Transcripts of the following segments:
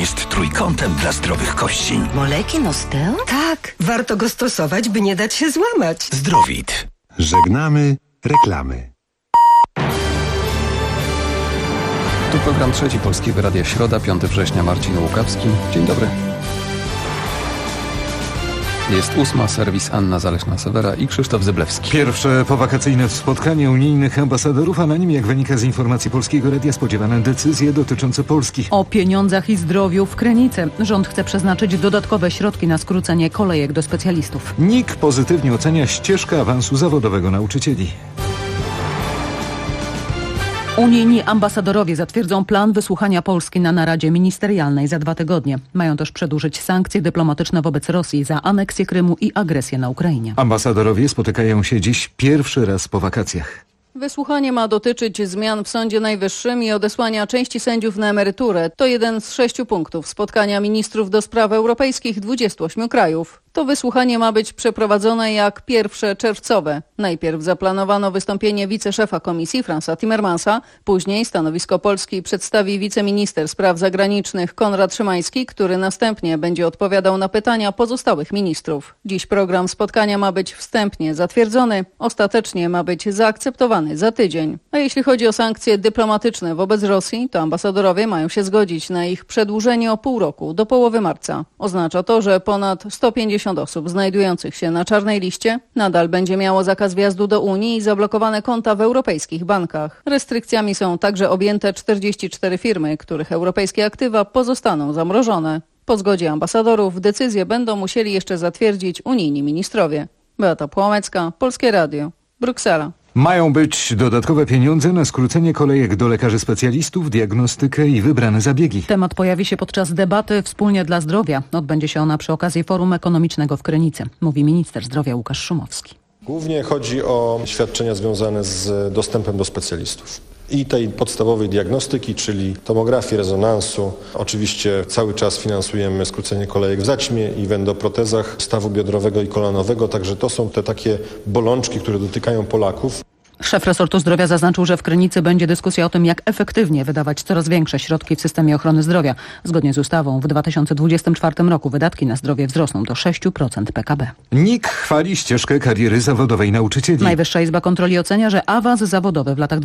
jest trójkątem dla zdrowych kości. Molekin Osteo? Tak, warto go stosować, by nie dać się złamać. Zdrowit. Żegnamy reklamy. Tu program Trzeci Polskiego Radia, środa, 5 września, Marcin Łukawski. Dzień dobry. Jest 8, serwis Anna Zaleśna-Sewera i Krzysztof Zyblewski. Pierwsze powakacyjne spotkanie unijnych ambasadorów, a na nim, jak wynika z informacji Polskiego Radia, spodziewane decyzje dotyczące Polski. O pieniądzach i zdrowiu w Krynicy. Rząd chce przeznaczyć dodatkowe środki na skrócenie kolejek do specjalistów. NIK pozytywnie ocenia ścieżkę awansu zawodowego nauczycieli. Unijni ambasadorowie zatwierdzą plan wysłuchania Polski na naradzie ministerialnej za 2 tygodnie. Mają też przedłużyć sankcje dyplomatyczne wobec Rosji za aneksję Krymu i agresję na Ukrainie. Ambasadorowie spotykają się dziś pierwszy raz po wakacjach. Wysłuchanie ma dotyczyć zmian w Sądzie Najwyższym i odesłania części sędziów na emeryturę. To jeden z 6 punktów spotkania ministrów do spraw europejskich 28 krajów. To wysłuchanie ma być przeprowadzone jak pierwsze czerwcowe. Najpierw zaplanowano wystąpienie wiceszefa komisji Fransa Timmermansa, później stanowisko Polski przedstawi wiceminister spraw zagranicznych Konrad Szymański, który następnie będzie odpowiadał na pytania pozostałych ministrów. Dziś program spotkania ma być wstępnie zatwierdzony, ostatecznie ma być zaakceptowany za tydzień. A jeśli chodzi o sankcje dyplomatyczne wobec Rosji, to ambasadorowie mają się zgodzić na ich przedłużenie o pół roku, do połowy marca. Oznacza to, że ponad 150 osób znajdujących się na czarnej liście nadal będzie miało zakaz wjazdu do Unii i zablokowane konta w europejskich bankach. Restrykcjami są także objęte 44 firmy, których europejskie aktywa pozostaną zamrożone. Po zgodzie ambasadorów decyzje będą musieli jeszcze zatwierdzić unijni ministrowie. Beata Płomecka, Polskie Radio, Bruksela. Mają być dodatkowe pieniądze na skrócenie kolejek do lekarzy specjalistów, diagnostykę i wybrane zabiegi. Temat pojawi się podczas debaty Wspólnie dla zdrowia. Odbędzie się ona przy okazji Forum Ekonomicznego w Krynicy, mówi minister zdrowia Łukasz Szumowski. Głównie chodzi o świadczenia związane z dostępem do specjalistów i tej podstawowej diagnostyki, czyli tomografii, rezonansu. Oczywiście cały czas finansujemy skrócenie kolejek w zaćmie i w endoprotezach stawu biodrowego i kolanowego, także to są te takie bolączki, które dotykają Polaków. Szef resortu zdrowia zaznaczył, że w Krynicy będzie dyskusja o tym, jak efektywnie wydawać coraz większe środki w systemie ochrony zdrowia. Zgodnie z ustawą w 2024 roku wydatki na zdrowie wzrosną do 6% PKB. NIK chwali ścieżkę kariery zawodowej nauczycieli. Najwyższa Izba Kontroli ocenia, że awans zawodowy w latach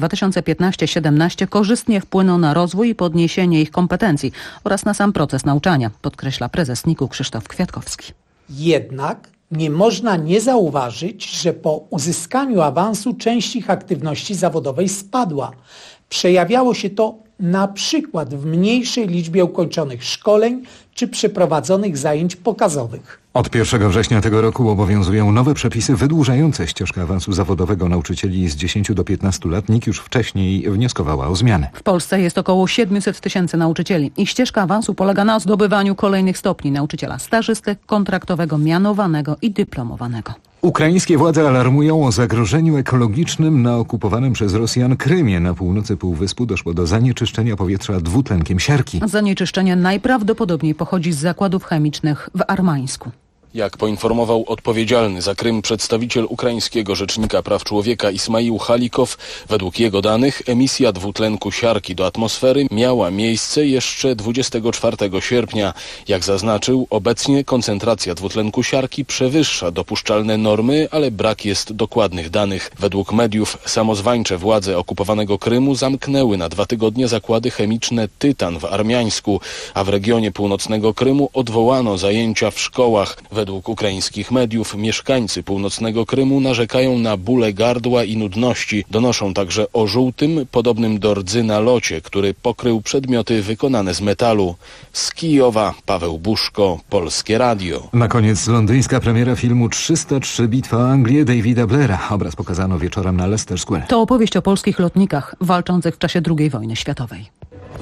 2015-17 korzystnie wpłynął na rozwój i podniesienie ich kompetencji oraz na sam proces nauczania, podkreśla prezes NIK-u Krzysztof Kwiatkowski. Jednak nie można nie zauważyć, że po uzyskaniu awansu część ich aktywności zawodowej spadła. Przejawiało się to na przykład w mniejszej liczbie ukończonych szkoleń czy przeprowadzonych zajęć pokazowych. Od 1 września tego roku obowiązują nowe przepisy wydłużające ścieżkę awansu zawodowego nauczycieli z 10 do 15 lat. NIK już wcześniej wnioskowała o zmianę. W Polsce jest około 700 tysięcy nauczycieli. Ich ścieżka awansu polega na zdobywaniu kolejnych stopni nauczyciela stażysty, kontraktowego, mianowanego i dyplomowanego. Ukraińskie władze alarmują o zagrożeniu ekologicznym na okupowanym przez Rosjan Krymie. Na północy półwyspu doszło do zanieczyszczenia powietrza dwutlenkiem siarki. Zanieczyszczenie najprawdopodobniej pochodzi z zakładów chemicznych w Armańsku. Jak poinformował odpowiedzialny za Krym przedstawiciel ukraińskiego rzecznika praw człowieka Ismail Halikow, według jego danych emisja dwutlenku siarki do atmosfery miała miejsce jeszcze 24 sierpnia. Jak zaznaczył, obecnie koncentracja dwutlenku siarki przewyższa dopuszczalne normy, ale brak jest dokładnych danych. Według mediów samozwańcze władze okupowanego Krymu zamknęły na 2 tygodnie zakłady chemiczne Tytan w Armiańsku, a w regionie północnego Krymu odwołano zajęcia w szkołach. Według ukraińskich mediów mieszkańcy północnego Krymu narzekają na bóle gardła i nudności. Donoszą także o żółtym, podobnym do rdzy nalocie, który pokrył przedmioty wykonane z metalu. Z Kijowa Paweł Buszko, Polskie Radio. Na koniec londyńska premiera filmu 303 Bitwa o Anglię Davida Blaira. Obraz pokazano wieczorem na Leicester Square. To opowieść o polskich lotnikach walczących w czasie II wojny światowej.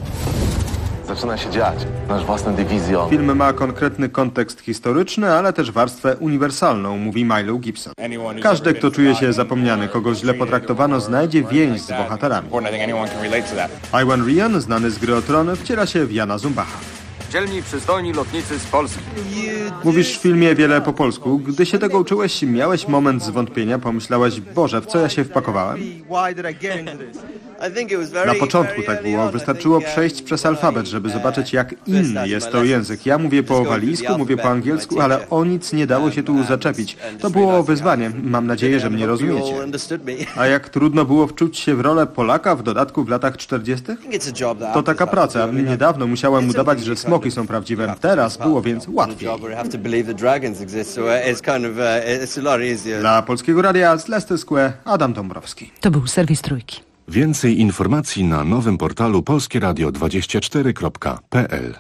Zaczyna się dziać. Nasz własny dywizjon. Film ma konkretny kontekst historyczny, ale też warstwę uniwersalną, mówi Milo Gibson. Każdy, kto czuje się zapomniany, kogo źle potraktowano, znajdzie więź z bohaterami. Iwan Ryan, znany z Gry o Tron, wciela się w Jana Zumbacha. dzielni, przystojni lotnicy z Polski. Mówisz w filmie wiele po polsku. Gdy się tego uczyłeś, miałeś moment zwątpienia, pomyślałeś, Boże, w co ja się wpakowałem? Na początku tak było. Wystarczyło przejść przez alfabet, żeby zobaczyć, jak inny jest to język. Ja mówię po walijsku, mówię po angielsku, ale o nic nie dało się tu zaczepić. To było wyzwanie. Mam nadzieję, że mnie rozumiecie. A jak trudno było wczuć się w rolę Polaka, w dodatku w latach 40? To taka praca. Niedawno musiałem udawać, że smoki są prawdziwe. Teraz było więc łatwiej. Dla Polskiego Radia z Leicester Square Adam Dąbrowski. To był serwis Trójki. Więcej informacji na nowym portalu polskieradio24.pl.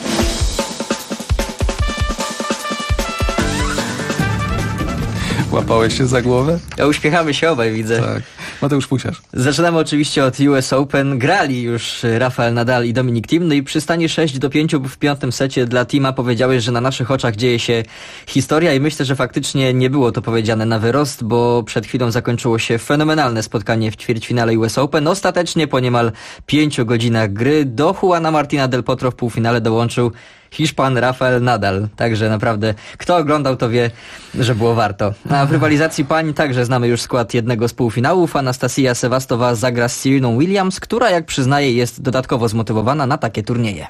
Łapałeś się za głowę? Uśmiechamy się obaj, widzę. Tak. Mateusz Pusiarz. Zaczynamy oczywiście od US Open. Grali już Rafael Nadal i Dominic Thiem. No i przy stanie 6-5 w piątym secie dla Thiema powiedziałeś, że na naszych oczach dzieje się historia i myślę, że faktycznie nie było to powiedziane na wyrost, bo przed chwilą zakończyło się fenomenalne spotkanie w ćwierćfinale US Open. Ostatecznie po niemal 5 godzinach gry do Juana Martina del Potro w półfinale dołączył Hiszpan Rafael Nadal. Także naprawdę, kto oglądał, to wie, że było warto. A w rywalizacji pań także znamy już skład jednego z półfinałów. Anastasia Sewastowa zagra z Sereną Williams, która, jak przyznaje, jest dodatkowo zmotywowana na takie turnieje.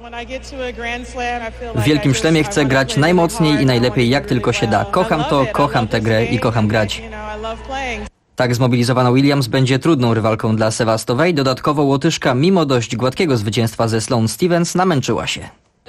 W Wielkim Szlemie chcę grać najmocniej i najlepiej, jak tylko się da. Kocham to, kocham tę grę i kocham grać. Tak zmobilizowana Williams będzie trudną rywalką dla Sewastowej. Dodatkowo Łotyszka, mimo dość gładkiego zwycięstwa ze Sloane Stephens, namęczyła się.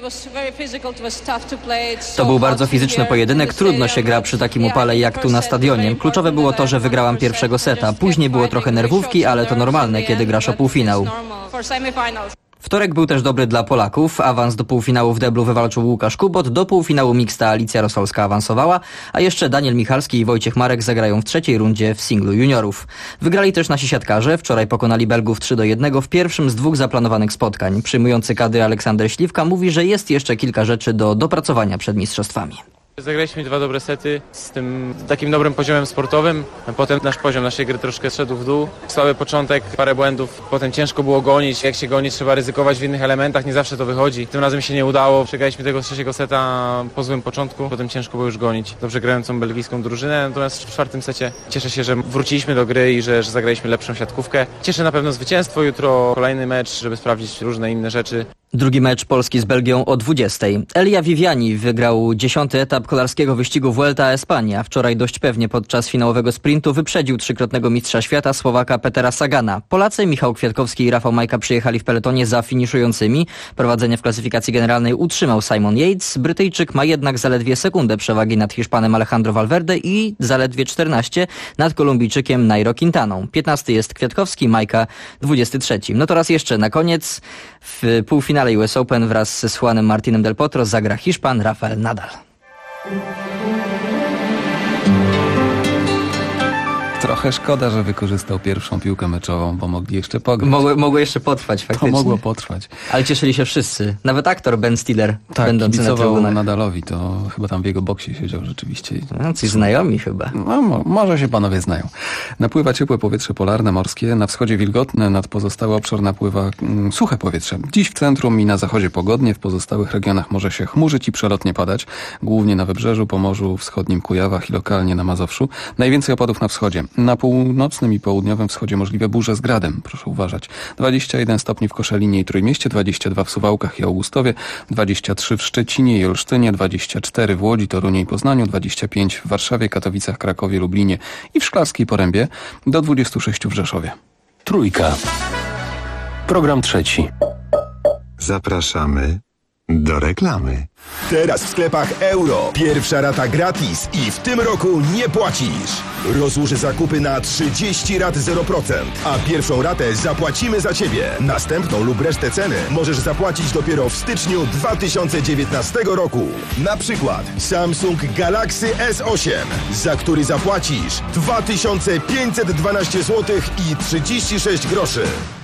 To był bardzo fizyczny pojedynek, trudno się gra przy takim upale jak tu na stadionie. Kluczowe było to, że wygrałam pierwszego seta. Później było trochę nerwówki, ale to normalne, kiedy grasz o półfinał. Wtorek był też dobry dla Polaków. Awans do półfinału w deblu wywalczył Łukasz Kubot. Do półfinału mixta Alicja Rosolska awansowała, a jeszcze Daniel Michalski i Wojciech Marek zagrają w trzeciej rundzie w singlu juniorów. Wygrali też nasi siatkarze. Wczoraj pokonali Belgów 3-1 w pierwszym z 2 zaplanowanych spotkań. Przyjmujący kadry Aleksander Śliwka mówi, że jest jeszcze kilka rzeczy do dopracowania przed mistrzostwami. Zagraliśmy 2 dobre sety z tym takim dobrym poziomem sportowym. Potem nasz poziom naszej gry troszkę szedł w dół. Słaby początek, parę błędów. Potem ciężko było gonić. Jak się goni, trzeba ryzykować w innych elementach. Nie zawsze to wychodzi. Tym razem się nie udało. Przegraliśmy tego trzeciego seta po złym początku. Potem ciężko było już gonić dobrze grającą belgijską drużynę. Natomiast w 4. secie cieszę się, że wróciliśmy do gry i że zagraliśmy lepszą siatkówkę. Cieszę na pewno zwycięstwo. Jutro kolejny mecz, żeby sprawdzić różne inne rzeczy. Drugi mecz Polski z Belgią o 20. Elia Viviani wygrał 10. etap kolarskiego wyścigu Vuelta a España. Wczoraj dość pewnie podczas finałowego sprintu wyprzedził 3-krotnego mistrza świata Słowaka Petera Sagana. Polacy Michał Kwiatkowski i Rafał Majka przyjechali w peletonie za finiszującymi. Prowadzenie w klasyfikacji generalnej utrzymał Simon Yates. Brytyjczyk ma jednak zaledwie sekundę przewagi nad Hiszpanem Alejandro Valverde i zaledwie 14 nad Kolumbijczykiem Nairo Quintaną. 15 jest Kwiatkowski, Majka 23. No to raz jeszcze na koniec w półfinale US Open wraz z Juanem Martinem del Potro zagra Hiszpan Rafael Nadal. Trochę szkoda, że wykorzystał pierwszą piłkę meczową, bo mogli jeszcze pograć. Mogło jeszcze potrwać faktycznie. To mogło potrwać. Ale cieszyli się wszyscy. Nawet aktor Ben Stiller, tak, będący na trybunach. Nadalowi, to chyba tam w jego boksie siedział rzeczywiście. No, coś znajomi chyba. No, może się panowie znają. Napływa ciepłe powietrze polarne, morskie. Na wschodzie wilgotne, nad pozostały obszar napływa suche powietrze. Dziś w centrum i na zachodzie pogodnie, w pozostałych regionach może się chmurzyć i przelotnie padać. Głównie na Wybrzeżu, Pomorzu Wschodnim, Kujawach i lokalnie na Mazowszu. Najwięcej opadów na wschodzie. Na północnym i południowym wschodzie możliwe burze z gradem, proszę uważać. 21 stopni w Koszalinie i Trójmieście, 22 w Suwałkach i Augustowie, 23 w Szczecinie i Olsztynie, 24 w Łodzi, Toruniu i Poznaniu, 25 w Warszawie, Katowicach, Krakowie, Lublinie i w Szklarskiej Porębie, do 26 w Rzeszowie. Trójka. Program trzeci. Zapraszamy do reklamy. Teraz w sklepach Euro. Pierwsza rata gratis i w tym roku nie płacisz. Rozłóż zakupy na 30 rat 0%, a pierwszą ratę zapłacimy za Ciebie. Następną lub resztę ceny możesz zapłacić dopiero w styczniu 2019 roku. Na przykład Samsung Galaxy S8, za który zapłacisz 2512 zł i 36 groszy.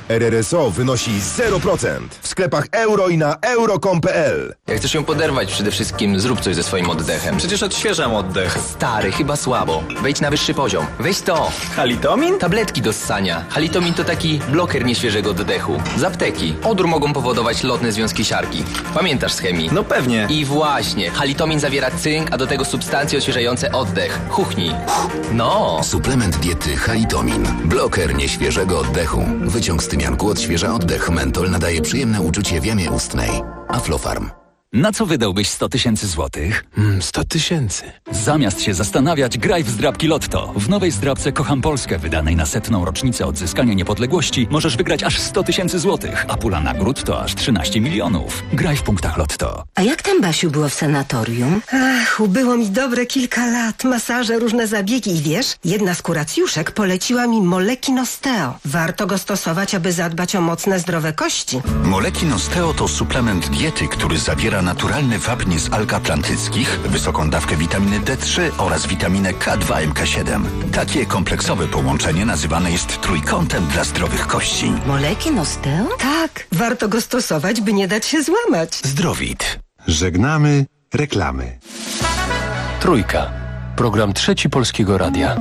RRSO wynosi 0%. W sklepach euro i na euro.com.pl. Jak chcesz ją poderwać, przede wszystkim zrób coś ze swoim oddechem. Przecież odświeżam oddech. Stary, chyba słabo. Wejdź na wyższy poziom. Weź to. Halitomin? Tabletki do ssania. Halitomin to taki bloker nieświeżego oddechu. Z apteki. Odór mogą powodować lotne związki siarki. Pamiętasz z chemii? No pewnie. I właśnie. Halitomin zawiera cynk, a do tego substancje odświeżające oddech. Chuchnij. No. Suplement diety Halitomin. Bloker nieświeżego oddechu. Wyciąg z tymianku odświeża oddech. Mentol nadaje przyjemne uczucie w jamie ustnej. Aflofarm. Na co wydałbyś 100 000 złotych? 100 000. Zamiast się zastanawiać, graj w zdrabki Lotto. W nowej zdrabce Kocham Polskę, wydanej na 100. rocznicę odzyskania niepodległości, możesz wygrać aż 100 000 złotych, a pula nagród to aż 13 milionów. Graj w punktach Lotto. A jak tam, Basiu, było w sanatorium? Ach, ubyło mi dobre kilka lat. Masaże, różne zabiegi i wiesz, jedna z kuracjuszek poleciła mi Molekin Osteo. Warto go stosować, aby zadbać o mocne, zdrowe kości. Molekin Osteo to suplement diety, który zawiera naturalny wapń z alg atlantyckich, wysoką dawkę witaminy D3 oraz witaminę K2 MK7. Takie kompleksowe połączenie nazywane jest trójkątem dla zdrowych kości. Molekin Osteo? Tak, warto go stosować, by nie dać się złamać. Zdrowit. Żegnamy reklamy. Trójka. Program Trzeci Polskiego Radia.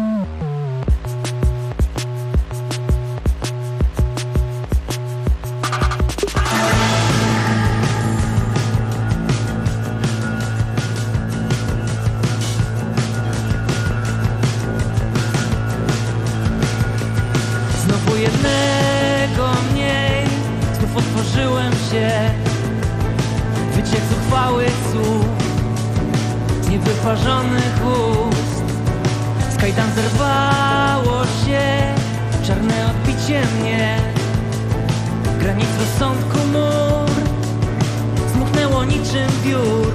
Jednego mniej, znów otworzyłem się, wyciek zuchwałych słów, z niewyparzonych ust. Z kajdan zerwało się, czarne odbicie mnie, granic rozsądku mur, zmuchnęło niczym wiór.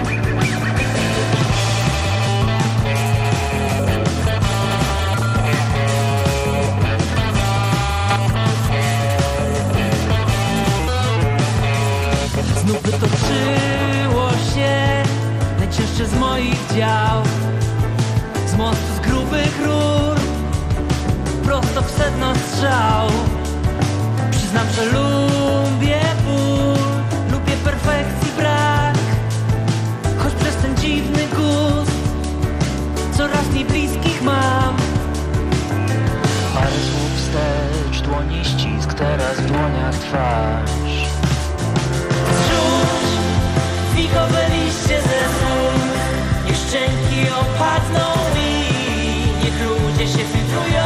Znów wytoczyło się najcięższe z moich dział, z mostu, z grubych rur, prosto w sedno strzał. Przyznam, że lubię ból, lubię perfekcji brak, choć przez ten dziwny gust coraz mniej bliskich mam. Parę słów wstecz, dłoni ścisk, teraz w dłoniach twarz. Fikowe liście ze słów, niech szczęki opadną i niech ludzie się filtrują.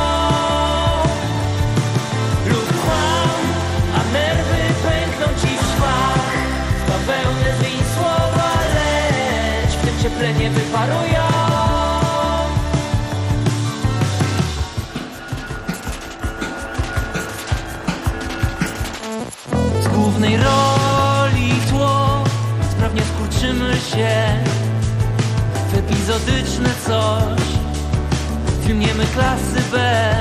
Lub kłam, a nerwy pękną ci w szwach. W bawełnę zmień słowa, lecz w tym cieple nie wyparują. Z głównej roli w tło sprawnie skurczymy się w epizodyczne coś. Filmiemy klasy B,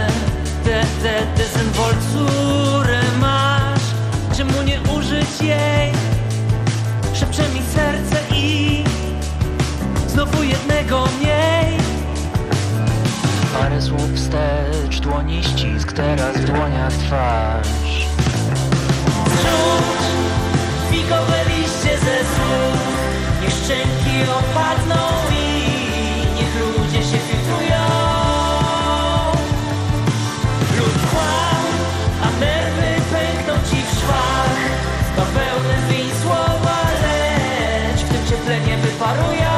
dezynwolturę masz. Czemu nie użyć jej? Szepcze mi serce i znowu jednego mniej. Parę słów wstecz, dłoni ścisk, teraz w dłoniach twarz. Zrzuć fikowe liście ze słów, niech szczęki opadną i niech ludzie się filtrują. Lub kłam, a nerwy pękną ci w szwach. Z bawełny zmień słowa, lecz w tym cieple nie wyparują.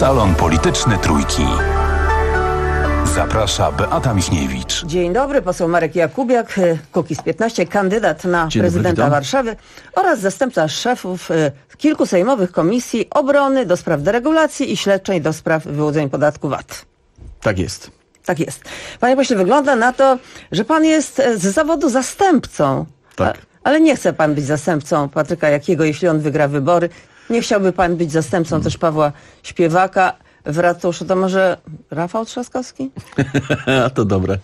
Salon Polityczny Trójki. Zaprasza Beata Michniewicz. Dzień dobry, poseł Marek Jakubiak, Kukiz15, kandydat na prezydenta Warszawy oraz zastępca szefów kilku sejmowych komisji obrony do spraw deregulacji i śledczej do spraw wyłudzeń podatku VAT. Tak jest. Tak jest. Panie pośle, wygląda na to, że pan jest z zawodu zastępcą. Tak. Ale nie chce pan być zastępcą Patryka Jakiego, jeśli on wygra wybory. Nie chciałby pan być zastępcą też Pawła Śpiewaka w ratuszu. To może Rafał Trzaskowski? A to dobre.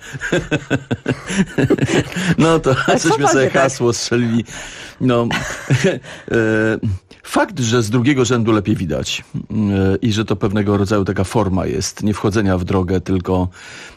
No to żeśmy sobie hasło strzelili. No, fakt, że z drugiego rzędu lepiej widać i że to pewnego rodzaju taka forma jest nie wchodzenia w drogę, tylko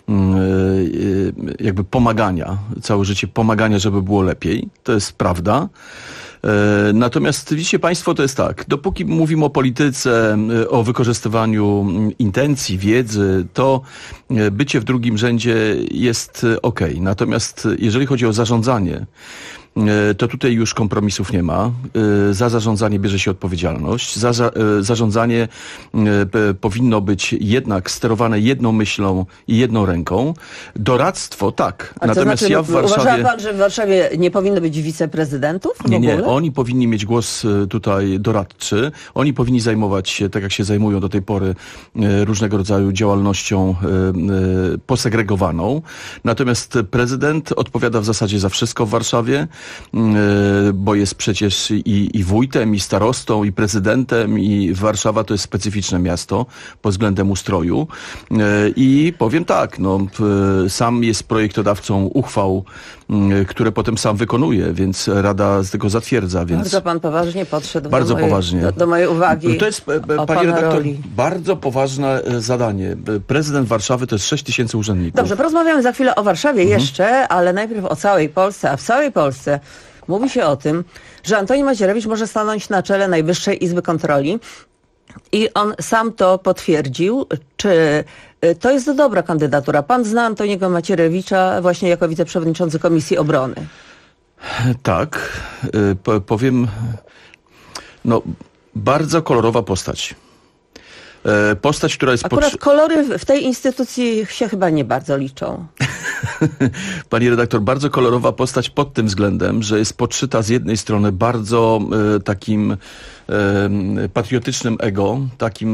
jakby pomagania, całe życie pomagania, żeby było lepiej. To jest prawda. Natomiast widzicie państwo, to jest tak, dopóki mówimy o polityce, o wykorzystywaniu intencji, wiedzy, to bycie w drugim rzędzie jest okej. Natomiast jeżeli chodzi o zarządzanie, to tutaj już kompromisów nie ma. Za zarządzanie bierze się odpowiedzialność. Zarządzanie powinno być jednak sterowane jedną myślą i jedną ręką. Doradztwo tak. A natomiast znaczy, ja w Warszawie... Uważa pan, że w Warszawie nie powinno być wiceprezydentów? Nie. Oni powinni mieć głos tutaj doradczy. Oni powinni zajmować się, tak jak się zajmują do tej pory, różnego rodzaju działalnością posegregowaną. Natomiast prezydent odpowiada w zasadzie za wszystko w Warszawie, bo jest przecież i wójtem, i starostą, i prezydentem, i Warszawa to jest specyficzne miasto pod względem ustroju. I powiem tak, no, sam jest projektodawcą uchwał, które potem sam wykonuje, więc Rada tego zatwierdza. Więc bardzo pan poważnie podszedł poważnie. Do mojej uwagi. To jest, panie redaktor, bardzo poważne zadanie. Prezydent Warszawy to jest 6 000 urzędników. Dobrze, porozmawiamy za chwilę o Warszawie jeszcze, ale najpierw o całej Polsce. A w całej Polsce mówi się o tym, że Antoni Macierewicz może stanąć na czele Najwyższej Izby Kontroli i on sam to potwierdził. Czy to jest dobra kandydatura? Pan zna Antoniego Macierewicza właśnie jako wiceprzewodniczący Komisji Obrony. Tak, powiem, no bardzo kolorowa postać. Postać, która jest... Akurat kolory w tej instytucji się chyba nie bardzo liczą. Pani redaktor, bardzo kolorowa postać pod tym względem, że jest podszyta z jednej strony bardzo takim patriotycznym ego, takim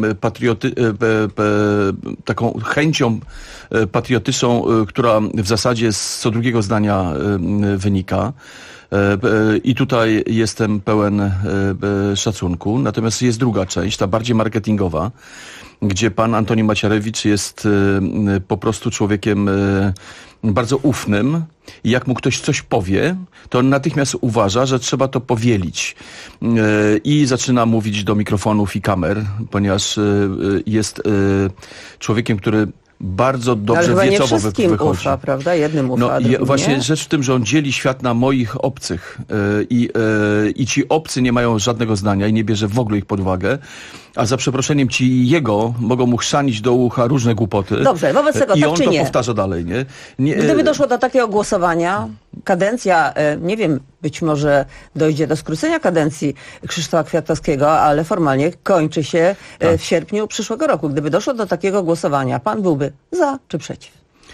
taką chęcią patriotyczną, która w zasadzie z co drugiego zdania wynika. I tutaj jestem pełen szacunku. Natomiast jest druga część, ta bardziej marketingowa, gdzie pan Antoni Macierewicz jest po prostu człowiekiem bardzo ufnym i jak mu ktoś coś powie, to on natychmiast uważa, że trzeba to powielić. I zaczyna mówić do mikrofonów i kamer, ponieważ jest człowiekiem, który bardzo dobrze wie, co wychodzi. Ufa, prawda? Jednym ufa, a drugim właśnie nie? Rzecz w tym, że on dzieli świat na moich obcych i ci obcy nie mają żadnego zdania i nie bierze w ogóle ich pod uwagę, a za przeproszeniem ci jego mogą mu chrzanić do ucha różne głupoty. Dobrze, wobec tego i tak on czy to nie? powtarza dalej, nie? Gdyby doszło do takiego głosowania, kadencja, nie wiem, być może dojdzie do skrócenia kadencji Krzysztofa Kwiatkowskiego, ale formalnie kończy się w sierpniu przyszłego roku. Gdyby doszło do takiego głosowania, pan byłby za czy przeciw?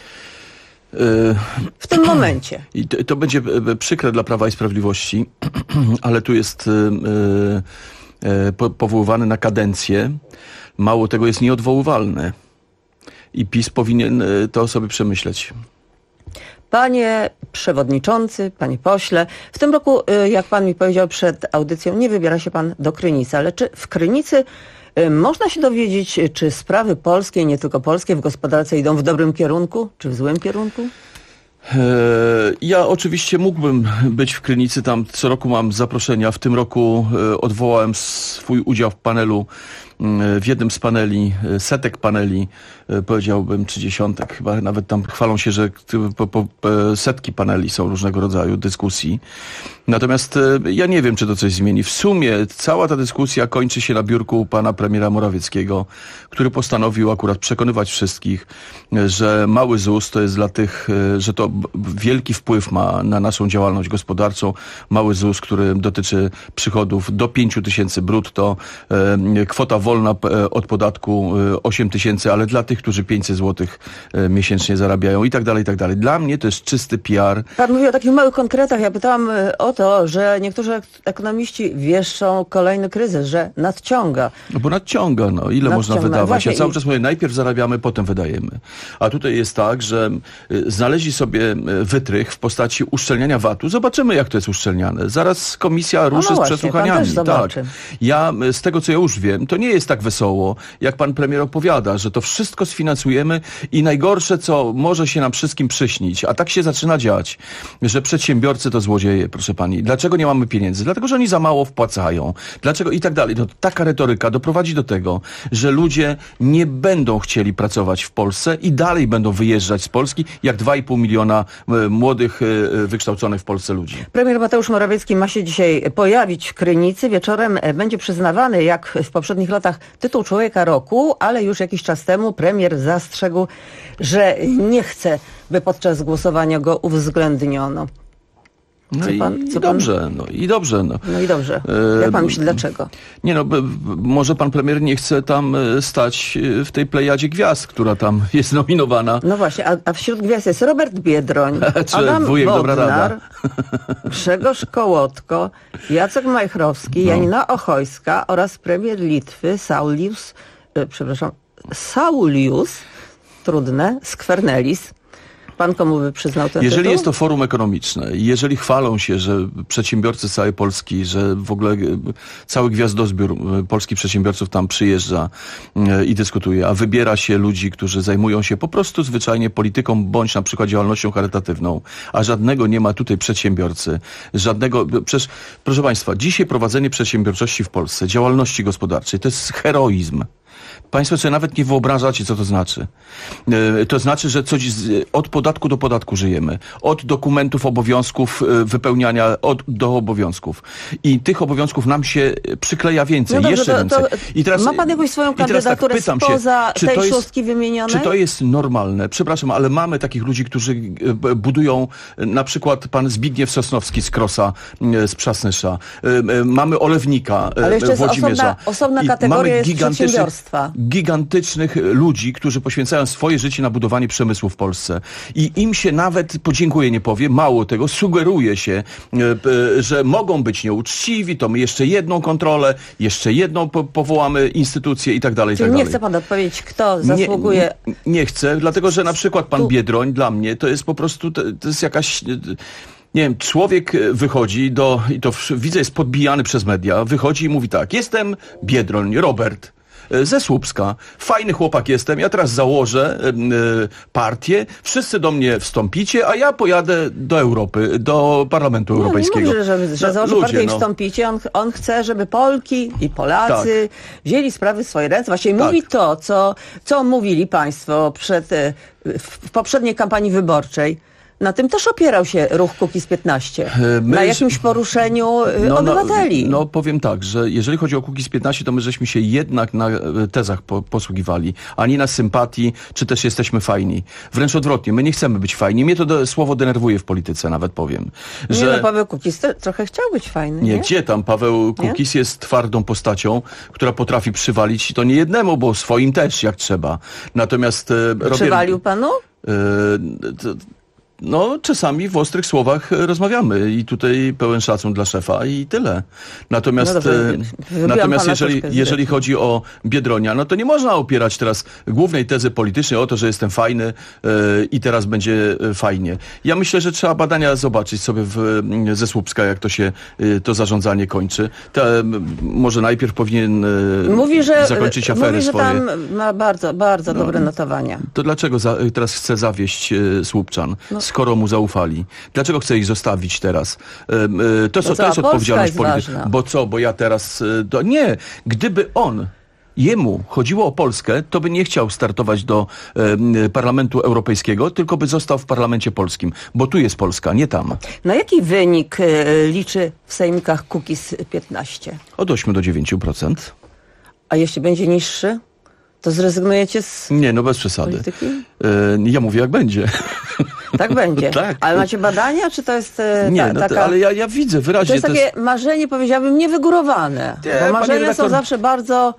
W tym momencie. I to będzie przykre dla Prawa i Sprawiedliwości, ale tu jest powoływany na kadencję. Mało tego, jest nieodwoływalny. I PiS powinien to sobie przemyśleć. Panie przewodniczący, panie pośle, w tym roku, jak pan mi powiedział przed audycją, nie wybiera się pan do Krynicy, ale czy w Krynicy można się dowiedzieć, czy sprawy polskie i nie tylko polskie w gospodarce idą w dobrym kierunku, czy w złym kierunku? Ja oczywiście mógłbym być w Krynicy, tam co roku mam zaproszenia. W tym roku odwołałem swój udział w panelu, w jednym z paneli, setek paneli, powiedziałbym, czy dziesiątek, chyba nawet tam chwalą się, że setki paneli są różnego rodzaju dyskusji. Natomiast ja nie wiem, czy to coś zmieni. W sumie cała ta dyskusja kończy się na biurku pana premiera Morawieckiego, który postanowił akurat przekonywać wszystkich, że mały ZUS to jest dla tych, że to wielki wpływ ma na naszą działalność gospodarczą. Mały ZUS, który dotyczy przychodów do 5 000 brutto, kwota wolna wolna od podatku 8 000, ale dla tych, którzy 500 zł miesięcznie zarabiają i tak dalej, i tak dalej. Dla mnie to jest czysty PR. Pan mówi o takich małych konkretach. Ja pytałam o to, że niektórzy ekonomiści wieszczą kolejny kryzys, że nadciąga. No bo nadciąga, no. Ile można wydawać? Właśnie Ja cały czas mówię, najpierw zarabiamy, potem wydajemy. A tutaj jest tak, że znaleźli sobie wytrych w postaci uszczelniania VAT-u. Zobaczymy, jak to jest uszczelniane. Zaraz komisja ruszy z przesłuchaniami. Tak. Ja z tego, co ja już wiem, to nie jest tak wesoło, jak pan premier opowiada, że to wszystko sfinansujemy i najgorsze, co może się nam wszystkim przyśnić, a tak się zaczyna dziać, że przedsiębiorcy to złodzieje, proszę pani. Dlaczego nie mamy pieniędzy? Dlatego, że oni za mało wpłacają. Dlaczego? I tak dalej. To taka retoryka doprowadzi do tego, że ludzie nie będą chcieli pracować w Polsce i dalej będą wyjeżdżać z Polski, jak 2,5 miliona młodych, wykształconych w Polsce ludzi. Premier Mateusz Morawiecki ma się dzisiaj pojawić w Krynicy. Wieczorem będzie przyznawany, jak w poprzednich latach, tytuł Człowieka Roku, ale już jakiś czas temu premier zastrzegł, że nie chce, by podczas głosowania go uwzględniono. No i dobrze. No i dobrze. Jak pan myśli, dlaczego? Nie no, może pan premier nie chce tam stać w tej plejadzie gwiazd, która tam jest nominowana. No właśnie, a wśród gwiazd jest Robert Biedroń, Adam Bodnar, Grzegorz Kołotko, Jacek Majchrowski, Janina Ochojska oraz premier Litwy Saulius, trudne, Skwernelis. Pan komu by przyznał ten Jeżeli tytuł? jest to forum ekonomiczne, jeżeli chwalą się, że przedsiębiorcy z całej Polski, że w ogóle cały gwiazdozbiór polskich przedsiębiorców tam przyjeżdża i dyskutuje, a wybiera się ludzi, którzy zajmują się po prostu zwyczajnie polityką, bądź na przykład działalnością charytatywną, a żadnego nie ma tutaj przedsiębiorcy, żadnego... Przecież, proszę państwa, dzisiaj prowadzenie przedsiębiorczości w Polsce, działalności gospodarczej, to jest heroizm. Państwo sobie nawet nie wyobrażacie, co to znaczy. To znaczy, że coś od podatku do podatku żyjemy. Od dokumentów, obowiązków, wypełniania do obowiązków. I tych obowiązków nam się przykleja więcej, no dobrze, jeszcze więcej. I teraz, ma pan jakąś swoją kandydaturę spoza tej szóstki wymienionej? Czy to jest normalne? Przepraszam, ale mamy takich ludzi, którzy budują, na przykład pan Zbigniew Sosnowski z Krosa, z Przasnysza. Mamy Olewnika, ale jeszcze Włodzimierza. jest osobna kategoria jest przedsiębiorstwa. Gigantycznych ludzi, którzy poświęcają swoje życie na budowanie przemysłu w Polsce. I im się nawet, podziękuję nie powie, mało tego, sugeruje się, że mogą być nieuczciwi, to my jeszcze jedną kontrolę, jeszcze jedną powołamy instytucję i tak dalej. Czyli nie chce pan odpowiedzieć, kto zasługuje... Nie chcę, dlatego że na przykład pan Biedroń dla mnie to jest po prostu, to jest jakaś... Nie wiem, człowiek wychodzi i to widzę, jest podbijany przez media, wychodzi i mówi tak: jestem Biedroń, Robert ze Słupska. Fajny chłopak jestem, ja teraz założę partię, wszyscy do mnie wstąpicie, a ja pojadę do Europy, do Parlamentu Europejskiego. Nie mówię, że założy partię i wstąpicie. On chce, żeby Polki i Polacy wzięli sprawy w swoje ręce. Właśnie mówi to, co mówili państwo w poprzedniej kampanii wyborczej. Na tym też opierał się ruch Kukiz-15. Na jakimś poruszeniu obywateli. No powiem tak, że jeżeli chodzi o Kukiz-15, to my żeśmy się jednak na tezach posługiwali, a nie na sympatii, czy też jesteśmy fajni. Wręcz odwrotnie, my nie chcemy być fajni. Mnie to słowo denerwuje w polityce, nawet powiem. Że... Nie, no Paweł Kukiz trochę chciał być fajny, nie? Gdzie tam? Paweł Kukiz jest twardą postacią, która potrafi przywalić to nie jednemu, bo swoim też, jak trzeba. Natomiast... Przywalił panu? No, czasami w ostrych słowach rozmawiamy i tutaj pełen szacun dla szefa i tyle. Natomiast, jeżeli chodzi o Biedronia, no to nie można opierać teraz głównej tezy politycznej o to, że jestem fajny i teraz będzie fajnie. Ja myślę, że trzeba badania zobaczyć sobie ze Słupska, jak to się to zarządzanie kończy. Może najpierw powinien zakończyć afery swoje. Mówi, że tam ma bardzo, bardzo dobre notowania. To dlaczego teraz chce zawieść Słupczan? Skoro mu zaufali. Dlaczego chce ich zostawić teraz? To jest odpowiedzialność polityczna. Bo co? Bo ja teraz... Nie. Gdyby jemu chodziło o Polskę, to by nie chciał startować do Parlamentu Europejskiego, tylko by został w Parlamencie Polskim. Bo tu jest Polska, nie tam. Na jaki wynik liczy w sejmikach Kukiz-15? Od 8 do 9%. A jeśli będzie niższy? To zrezygnujecie z Nie, no bez przesady. Polityki? Ja mówię, jak będzie. Tak będzie. Tak. Ale macie badania, czy to jest taka... Ale ja widzę wyraźnie... To jest takie marzenie, powiedziałabym, niewygórowane. Bo marzenia są zawsze bardzo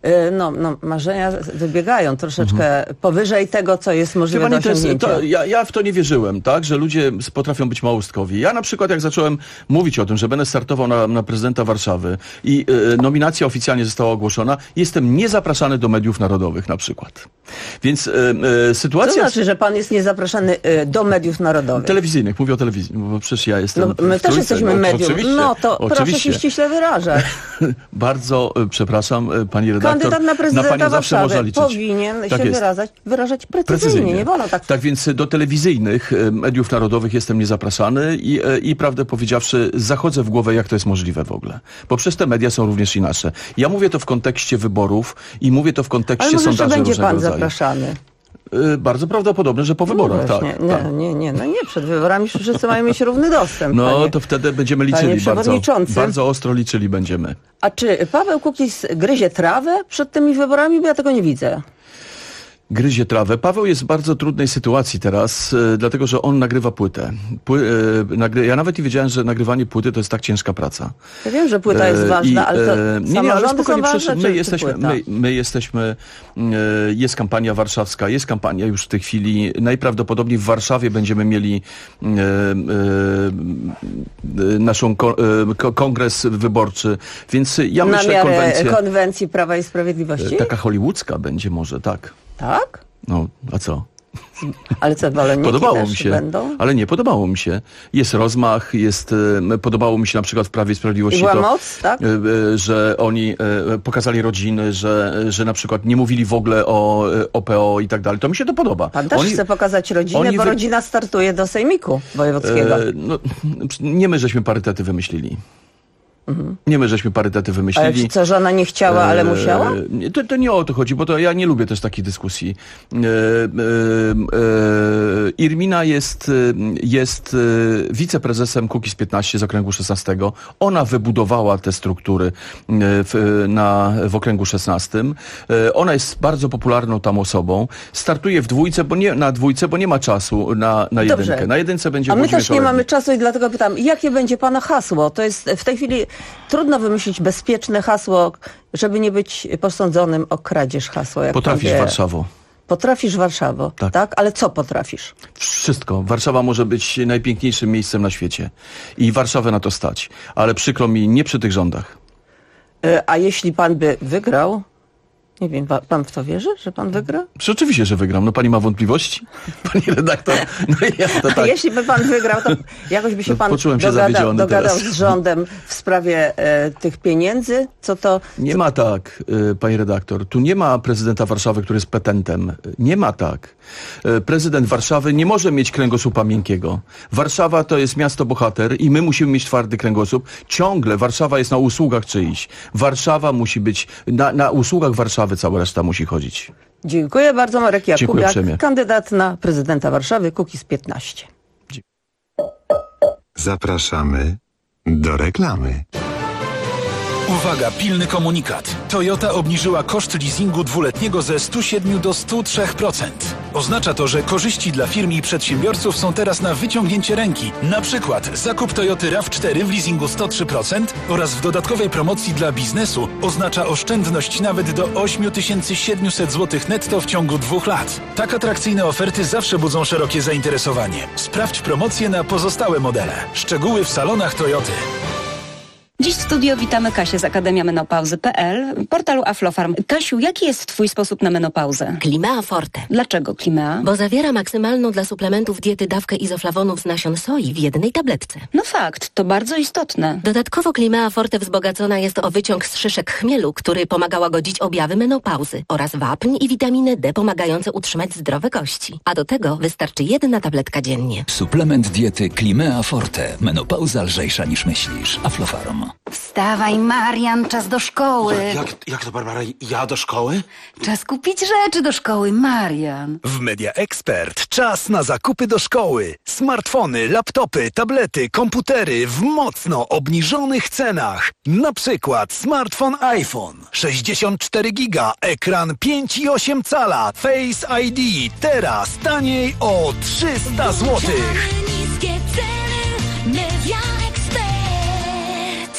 Marzenia wybiegają troszeczkę powyżej tego, co jest możliwe do osiągnięcia. Ja w to nie wierzyłem, tak, że ludzie potrafią być małostkowi. Ja na przykład, jak zacząłem mówić o tym, że będę startował na prezydenta Warszawy i nominacja oficjalnie została ogłoszona, jestem niezapraszany do mediów narodowych na przykład. Więc sytuacja... Co znaczy, że pan jest niezapraszany do mediów narodowych? Telewizyjnych, mówię o telewizji, bo przecież ja jestem my też jesteśmy medium. To oczywiście. Proszę się ściśle wyrażać. Bardzo przepraszam, pani redaktor. Kandydat na prezydenta Warszawy powinien tak się wyrażać precyzyjnie. Nie wolno tak. Tak więc do telewizyjnych mediów narodowych jestem niezapraszany i prawdę powiedziawszy zachodzę w głowę, jak to jest możliwe w ogóle. Bo przez te media są również i nasze. Ja mówię to w kontekście wyborów i mówię to w kontekście sondaży różnego rodzaju. Ale może będzie pan zapraszany? Bardzo prawdopodobne, że po wyborach, tak. Nie, przed wyborami wszyscy mają mieć równy dostęp. To wtedy będziemy liczyli bardzo ostro liczyli będziemy. A czy Paweł Kukiz gryzie trawę przed tymi wyborami? Bo ja tego nie widzę. Gryzie trawę. Paweł jest w bardzo trudnej sytuacji teraz, dlatego że on nagrywa płytę. Ja nawet nie wiedziałem, że nagrywanie płyty to jest tak ciężka praca. Ja wiem, że płyta jest ważna, ale to samorządy są ważne, my jesteśmy, jest kampania warszawska, jest kampania już w tej chwili. Najprawdopodobniej w Warszawie będziemy mieli naszą kongres wyborczy, więc ja myślę konwencji Prawa i Sprawiedliwości? Taka hollywoodzka będzie może, tak. Tak? No, a co? Ale co, zwolenniki podobało mi się, będą? ale nie, podobało mi się. Jest rozmach, podobało mi się na przykład w Prawie i Sprawiedliwości I była moc, tak? Że oni pokazali rodziny, że na przykład nie mówili w ogóle o PO i tak dalej. To mi się to podoba. Pan też chce pokazać rodzinę, bo rodzina startuje do Sejmiku Wojewódzkiego. Nie my żeśmy parytety wymyślili. Nie my żeśmy parytety wymyślili. Ale co, żona nie chciała, ale musiała? To nie o to chodzi, bo ja nie lubię też takich dyskusji. Irmina jest wiceprezesem Kukiz 15 z okręgu 16. Ona wybudowała te struktury w okręgu 16. Ona jest bardzo popularną tam osobą. Startuje w dwójce, bo nie ma czasu na jedynkę. Dobrze. Na jedynce będzie A my też nie mamy czasu i dlatego pytam, jakie będzie pana hasło? To jest w tej chwili trudno wymyślić bezpieczne hasło, żeby nie być posądzonym o kradzież hasła. Potrafisz Warszawo. Potrafisz Warszawo, tak? Ale co potrafisz? Wszystko. Warszawa może być najpiękniejszym miejscem na świecie. I Warszawę na to stać. Ale przykro mi, nie przy tych rządach. A jeśli pan by wygrał... Nie wiem, pan w to wierzy, że pan wygra? Oczywiście, że wygram. No pani ma wątpliwości? Pani redaktor? No ja to tak. A jeśli by pan wygrał, to jakoś by się pan dogadał z rządem w sprawie tych pieniędzy? Co to... Nie ma tak, pani redaktor. Tu nie ma prezydenta Warszawy, który jest petentem. Nie ma tak. Prezydent Warszawy nie może mieć kręgosłupa miękkiego. Warszawa to jest miasto bohater i my musimy mieć twardy kręgosłup. Ciągle Warszawa jest na usługach czyichś. Warszawa musi być, na usługach Warszawy cała reszta musi chodzić. Dziękuję bardzo. Marek Jakubiak, kandydat na prezydenta Warszawy, Kukiz 15. Zapraszamy do reklamy. Uwaga, pilny komunikat. Toyota obniżyła koszt leasingu dwuletniego ze 107 do 103%. Oznacza to, że korzyści dla firm i przedsiębiorców są teraz na wyciągnięcie ręki. Na przykład zakup Toyoty RAV4 w leasingu 103% oraz w dodatkowej promocji dla biznesu oznacza oszczędność nawet do 8700 zł netto w ciągu 2 lat. Tak atrakcyjne oferty zawsze budzą szerokie zainteresowanie. Sprawdź promocje na pozostałe modele. Szczegóły w salonach Toyoty. Dziś w studio witamy Kasię z akademiamenopauzy.pl, portalu Aflofarm. Kasiu, jaki jest twój sposób na menopauzę? Climea Forte. Dlaczego Climea? Bo zawiera maksymalną dla suplementów diety dawkę izoflawonów z nasion soi w jednej tabletce. No fakt, to bardzo istotne. Dodatkowo Climea Forte wzbogacona jest o wyciąg z szyszek chmielu, który pomaga łagodzić objawy menopauzy oraz wapń i witaminę D pomagające utrzymać zdrowe kości. A do tego wystarczy 1 tabletka dziennie. Suplement diety Climea Forte. Menopauza lżejsza niż myślisz. Aflofarm. Wstawaj, Marian, czas do szkoły. Jak to, Barbara? Ja do szkoły? Czas kupić rzeczy do szkoły, Marian. W Media Expert czas na zakupy do szkoły. Smartfony, laptopy, tablety, komputery w mocno obniżonych cenach. Na przykład smartfon iPhone 64 giga, ekran 5,8 cala, Face ID. Teraz taniej o 300 zł. Niskie ceny, Media Expert.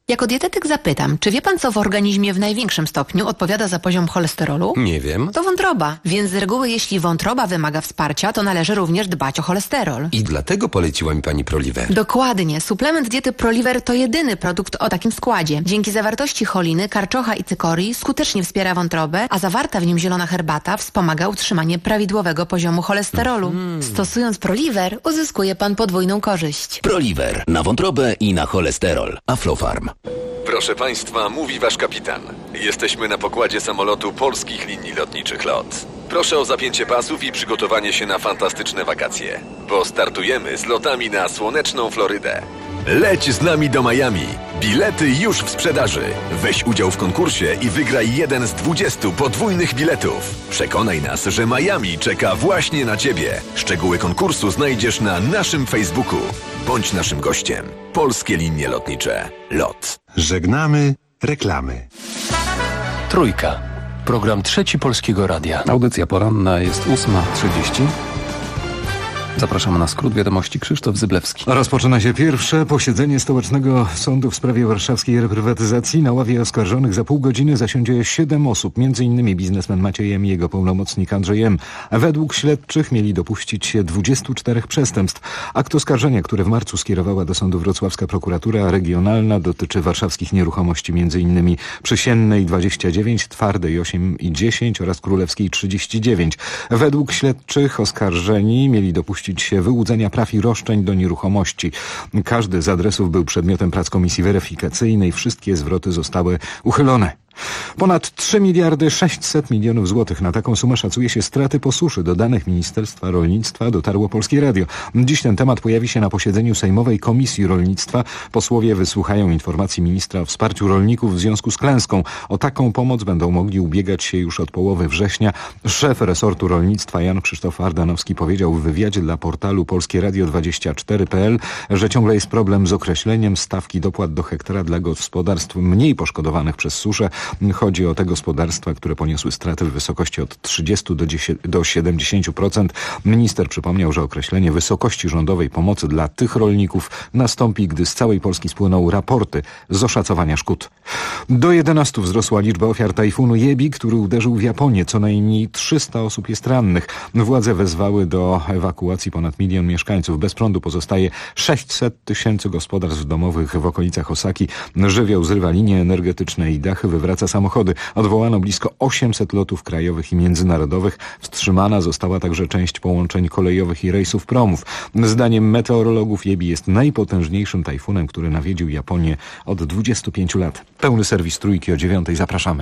Jako dietetyk zapytam, czy wie pan, co w organizmie w największym stopniu odpowiada za poziom cholesterolu? Nie wiem. To wątroba, więc z reguły jeśli wątroba wymaga wsparcia, to należy również dbać o cholesterol. I dlatego poleciła mi pani Proliver. Dokładnie. Suplement diety Proliver to jedyny produkt o takim składzie. Dzięki zawartości choliny, karczocha i cykorii skutecznie wspiera wątrobę, a zawarta w nim zielona herbata wspomaga utrzymanie prawidłowego poziomu cholesterolu. Stosując Proliver, uzyskuje pan podwójną korzyść. Proliver na wątrobę i na cholesterol. Aflofarm. Proszę Państwa, mówi Wasz kapitan. Jesteśmy na pokładzie samolotu Polskich Linii Lotniczych LOT. Proszę o zapięcie pasów i przygotowanie się na fantastyczne wakacje, bo startujemy z lotami na słoneczną Florydę. Leć z nami do Miami. Bilety już w sprzedaży. Weź udział w konkursie i wygraj jeden z 20 podwójnych biletów. Przekonaj nas, że Miami czeka właśnie na Ciebie. Szczegóły konkursu znajdziesz na naszym Facebooku. Bądź naszym gościem. Polskie Linie Lotnicze. LOT. Żegnamy reklamy. Trójka. Program Trzeci Polskiego Radia. Audycja poranna jest 8:30. Zapraszamy na skrót wiadomości. Krzysztof Zyblewski. Rozpoczyna się pierwsze posiedzenie Stołecznego Sądu w sprawie warszawskiej reprywatyzacji. Na ławie oskarżonych za pół godziny zasiądzie 7 osób, m.in. biznesmen Maciej M. i jego pełnomocnik Andrzej M. Według śledczych mieli dopuścić się 24 przestępstw. Akt oskarżenia, który w marcu skierowała do sądu wrocławska prokuratura regionalna, dotyczy warszawskich nieruchomości m.in. Przysiennej 29, Twardej 8 i 10 oraz Królewskiej 39. Według śledczych oskarżeni mieli dopuścić się wyłudzenia praw i roszczeń do nieruchomości. Każdy z adresów był przedmiotem prac komisji weryfikacyjnej. Wszystkie zwroty zostały uchylone. Ponad 3 miliardy 600 milionów złotych. Na taką sumę szacuje się straty po suszy. Do danych Ministerstwa Rolnictwa dotarło Polskie Radio. Dziś ten temat pojawi się na posiedzeniu Sejmowej Komisji Rolnictwa. Posłowie wysłuchają informacji ministra o wsparciu rolników w związku z klęską. O taką pomoc będą mogli ubiegać się już od połowy września. Szef resortu rolnictwa Jan Krzysztof Ardanowski powiedział w wywiadzie dla portalu polskieradio24.pl, że ciągle jest problem z określeniem stawki dopłat do hektara dla gospodarstw mniej poszkodowanych przez suszę. Chodzi o te gospodarstwa, które poniosły straty w wysokości od 30 do 70%. Minister przypomniał, że określenie wysokości rządowej pomocy dla tych rolników nastąpi, gdy z całej Polski spłyną raporty z oszacowania szkód. Do 11 wzrosła liczba ofiar tajfunu Jebi, który uderzył w Japonię. Co najmniej 300 osób jest rannych. Władze wezwały do ewakuacji ponad 1 milion mieszkańców. Bez prądu pozostaje 600 tysięcy gospodarstw domowych w okolicach Osaki. Żywioł zrywa linie energetyczne i dachy, wywraca samochody. Odwołano blisko 800 lotów krajowych i międzynarodowych. Wstrzymana została także część połączeń kolejowych i rejsów promów. Zdaniem meteorologów Jebi jest najpotężniejszym tajfunem, który nawiedził Japonię od 25 lat. Pełny serwis Trójki o 9:00. Zapraszamy.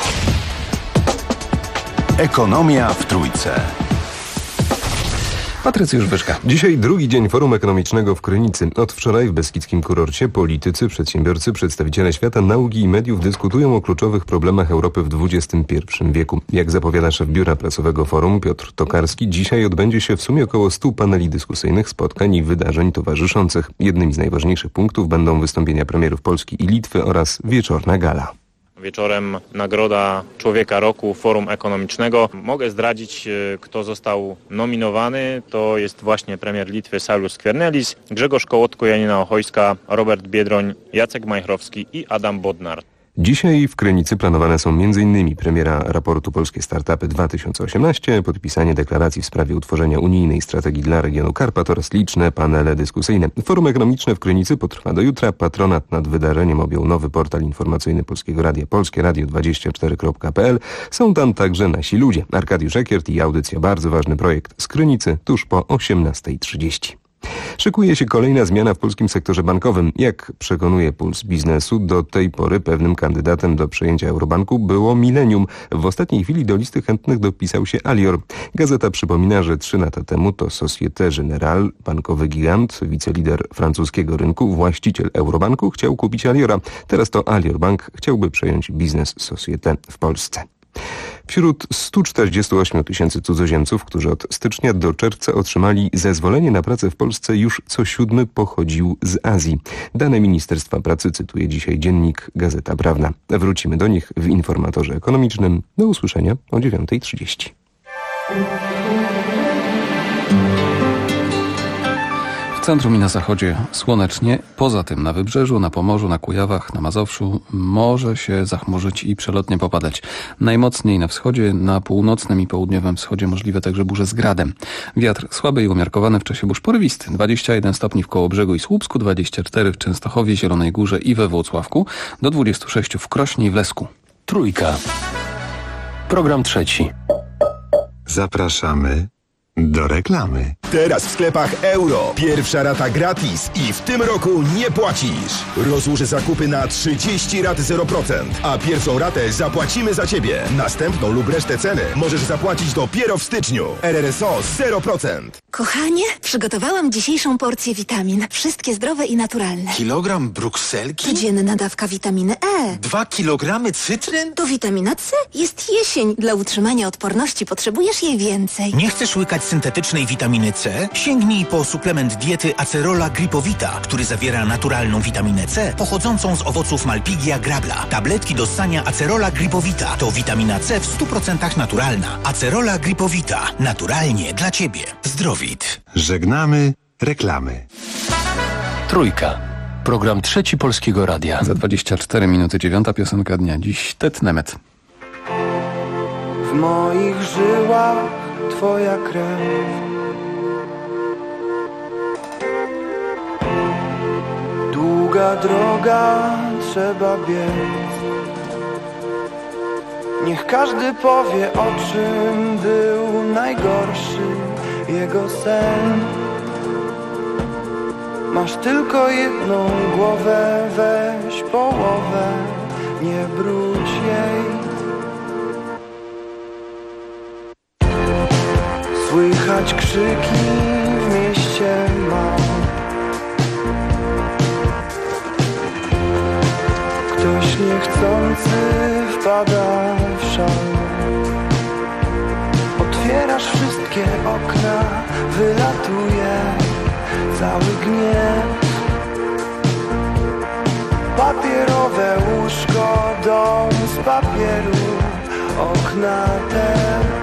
Ekonomia w Trójce. Patrycjusz Wyszka. Dzisiaj drugi dzień Forum Ekonomicznego w Krynicy. Od wczoraj w beskidzkim kurorcie politycy, przedsiębiorcy, przedstawiciele świata nauki i mediów dyskutują o kluczowych problemach Europy w XXI wieku. Jak zapowiada szef biura prasowego Forum Piotr Tokarski, dzisiaj odbędzie się w sumie około 100 paneli dyskusyjnych, spotkań i wydarzeń towarzyszących. Jednymi z najważniejszych punktów będą wystąpienia premierów Polski i Litwy oraz wieczorna gala. Wieczorem Nagroda Człowieka Roku Forum Ekonomicznego. Mogę zdradzić, kto został nominowany. To jest właśnie premier Litwy Saulius Skvernelis, Grzegorz Kołotko, Janina Ochojska, Robert Biedroń, Jacek Majchrowski i Adam Bodnar. Dzisiaj w Krynicy planowane są m.in. premiera raportu Polskie Startupy 2018, podpisanie deklaracji w sprawie utworzenia unijnej strategii dla regionu Karpat oraz liczne panele dyskusyjne. Forum Ekonomiczne w Krynicy potrwa do jutra. Patronat nad wydarzeniem objął nowy portal informacyjny Polskiego Radia, polskieradio24.pl. Są tam także nasi ludzie. Arkadiusz Ekiert i audycja Bardzo Ważny Projekt z Krynicy tuż po 18:30. Szykuje się kolejna zmiana w polskim sektorze bankowym. Jak przekonuje Puls Biznesu, do tej pory pewnym kandydatem do przejęcia Eurobanku było Millennium. W ostatniej chwili do listy chętnych dopisał się Alior. Gazeta przypomina, że 3 lata temu to Société Générale, bankowy gigant, wicelider francuskiego rynku, właściciel Eurobanku, chciał kupić Aliora. Teraz to Alior Bank chciałby przejąć biznes Société w Polsce. Wśród 148 tysięcy cudzoziemców, którzy od stycznia do czerwca otrzymali zezwolenie na pracę w Polsce, już co 7 pochodził z Azji. Dane Ministerstwa Pracy cytuje dzisiaj dziennik Gazeta Prawna. Wrócimy do nich w Informatorze Ekonomicznym. Do usłyszenia o 9:30. centrum i na zachodzie słonecznie. Poza tym na wybrzeżu, na Pomorzu, na Kujawach, na Mazowszu może się zachmurzyć i przelotnie popadać. Najmocniej na wschodzie, na północnym i południowym wschodzie możliwe także burze z gradem. Wiatr słaby i umiarkowany w czasie burz porywisty. 21 stopni w Kołobrzegu i Słupsku, 24 w Częstochowie, Zielonej Górze i we Włocławku, do 26 w Krośnie i w Lesku. Trójka. Program trzeci. Zapraszamy do reklamy. Teraz w sklepach Euro. Pierwsza rata gratis i w tym roku nie płacisz. Rozłóż zakupy na 30 rat 0%, a pierwszą ratę zapłacimy za Ciebie. Następną lub resztę ceny możesz zapłacić dopiero w styczniu. RRSO 0%. Kochanie, przygotowałam dzisiejszą porcję witamin. Wszystkie zdrowe i naturalne. Kilogram brukselki? Codzienna dawka witaminy E. 2 kilogramy cytryn? To witamina C. Jest jesień. Dla utrzymania odporności potrzebujesz jej więcej. Nie chcesz łykać syntetycznej witaminy C? Sięgnij po suplement diety Acerola Gripowita, który zawiera naturalną witaminę C pochodzącą z owoców Malpighia grabla. Tabletki do ssania Acerola Gripowita to witamina C w 100% naturalna. Acerola Gripowita. Naturalnie dla Ciebie. Zdrowit. Żegnamy reklamy. Trójka. Program trzeci Polskiego Radia. Za 24 minuty 9 piosenka dnia. Dziś Tet Nemet. W moich żyłach Twoja krew. Długa droga, trzeba biec. Niech każdy powie, o czym był najgorszy jego sen. Masz tylko jedną głowę, weź połowę, nie brudź jej. Słychać krzyki w mieście mam. Ktoś niechcący wpada w szał. Otwierasz wszystkie okna, wylatuje cały gniew. Papierowe łóżko, dom z papieru, okna też.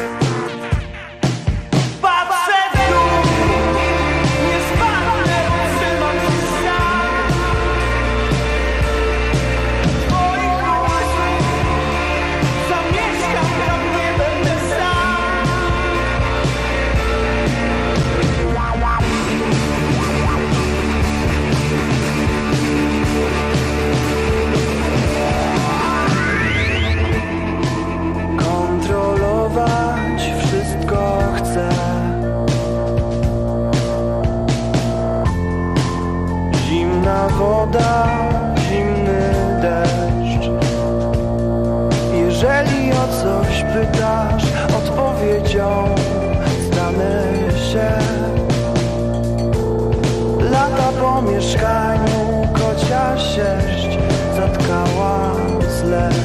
Woda, zimny deszcz. Jeżeli o coś pytasz, odpowiedzią stanę się. Lata po mieszkaniu, kocia sierść zatkała zlew.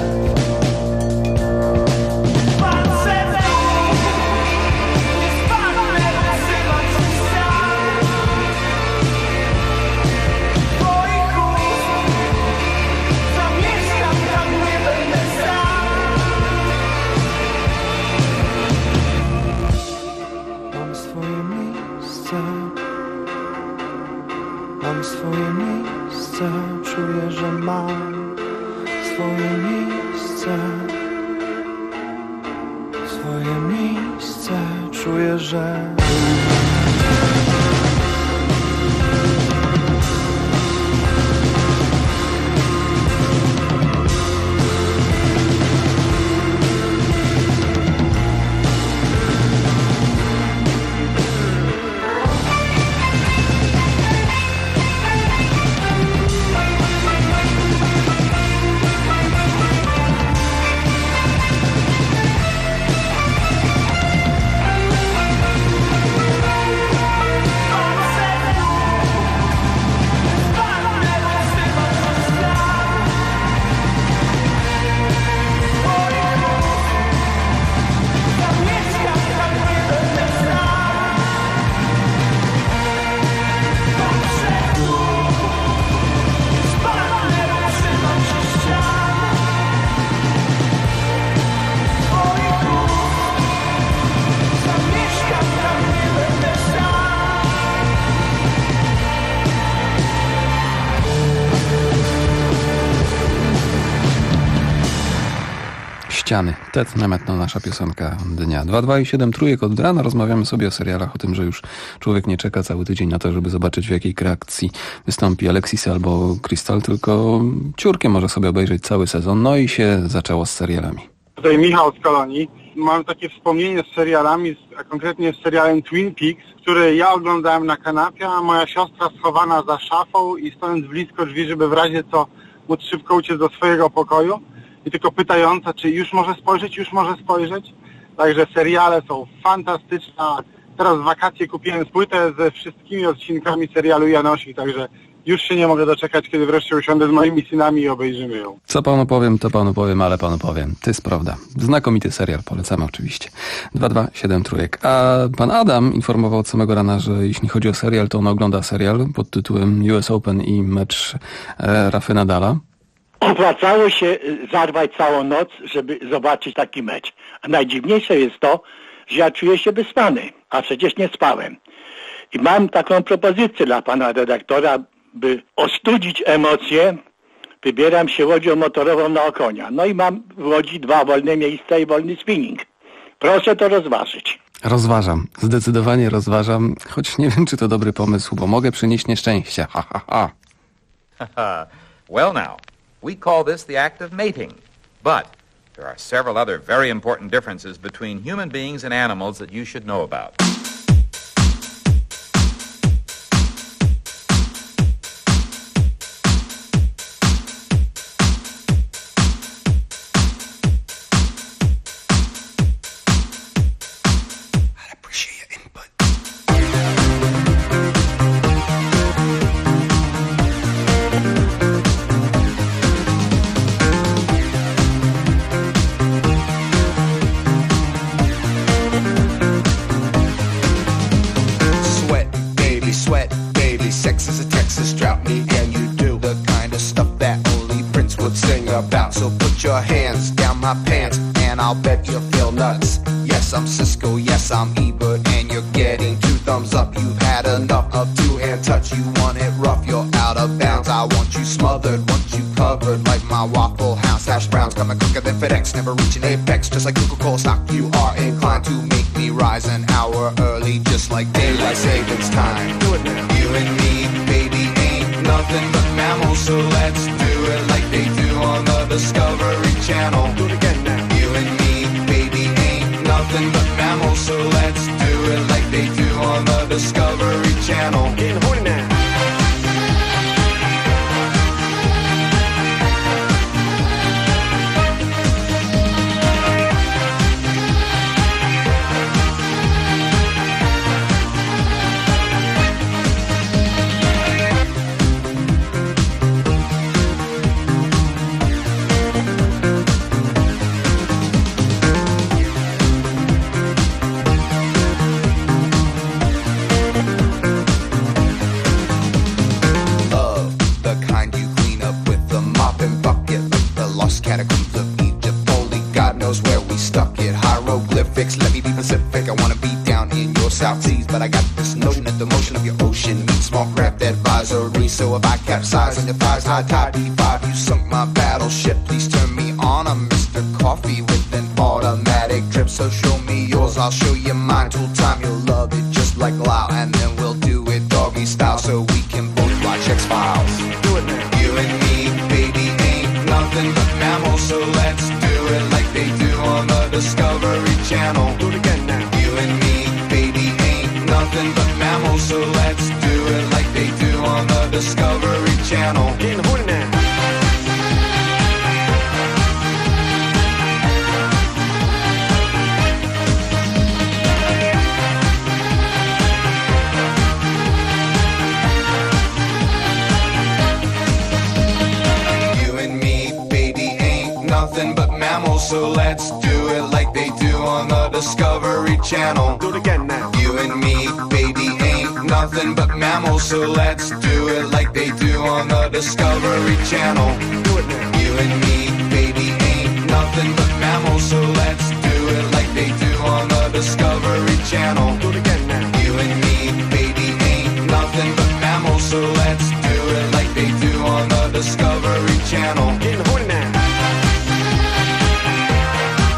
Mam swoje miejsce, czuję, że mam swoje miejsce. Swoje miejsce, czuję, że... ściany. Ted Nemetno, nasza piosenka dnia. 2,2 i 7 od rana rozmawiamy sobie o serialach, o tym, że już człowiek nie czeka cały tydzień na to, żeby zobaczyć, w jakiej kreacji wystąpi Alexis albo Crystal, tylko ciurkiem może sobie obejrzeć cały sezon. No i się zaczęło z serialami. Tutaj Michał z Kolonii. Mam takie wspomnienie z serialami, a konkretnie z serialem Twin Peaks, który ja oglądałem na kanapie, a moja siostra schowana za szafą i stojąc blisko drzwi, żeby w razie co móc szybko uciec do swojego pokoju i tylko pytająca, czy już może spojrzeć. Także seriale są fantastyczne. Teraz w wakacje kupiłem płytę ze wszystkimi odcinkami serialu Janosik, także już się nie mogę doczekać, kiedy wreszcie usiądę z moimi synami i obejrzymy ją. Co panu powiem, to panu powiem, ale panu powiem. To jest prawda. Znakomity serial, polecamy oczywiście. 2,2 A pan Adam informował od samego rana, że jeśli chodzi o serial, to on ogląda serial pod tytułem US Open i mecz Rafy Nadala. Opłacało się zarwać całą noc, żeby zobaczyć taki mecz. A najdziwniejsze jest to, że ja czuję się wyspany, a przecież nie spałem. I mam taką propozycję dla pana redaktora, by ostudzić emocje. Wybieram się łodzią motorową na Okonia. No i mam w Łodzi 2 wolne miejsca i wolny spinning. Proszę to rozważyć. Rozważam. Zdecydowanie rozważam, choć nie wiem, czy to dobry pomysł, bo mogę przynieść nieszczęście. Ha, ha, ha. Well now, we call this the act of mating. But there are several other very important differences between human beings and animals that you should know about. Never reaching apex, just like Coca-Cola stock. You are inclined to make me rise an hour early, just like daylight savings time. Do it now. You and me, baby, ain't nothing but mammals, so let's do it like they do on the Discovery Channel. Do it again now. You and me, baby, ain't nothing but mammals, so let's do it like they do on the Discovery Channel. Getting horny now. Catacombs of Egypt, only God knows where we stuck it. Hieroglyphics, let me be Pacific. I wanna be down in your South Seas, but I got this notion that the motion of your ocean means small craft advisory. So if I capsize on your thighs, high tide D5, you sunk my battleship. Please turn me on. I'm Mr. Coffee with an automatic drip. So show me yours, I'll show you mine. Tool time, you'll love it just like Lao, and then we'll do it doggy style, so we can both watch X-Files. Do it now. You and me, baby, ain't nothing but mammals, so let's do it like they do on the Discovery Channel. Do it again now. You and me, baby, ain't nothing but mammals, so let's do it like they do on the Discovery Channel. Getting horny now. Nothing but mammals, so let's do it like they do on the Discovery Channel. Do it again now. You and me, baby, ain't nothing but mammals, so let's do it like they do on the Discovery Channel. Do it now. You and me, baby, ain't nothing but mammals, so let's do it like they do on the Discovery Channel. Do it again now. You and me, baby, ain't nothing but mammals, so let's do it like they do on the Discovery Channel. Getting horny now.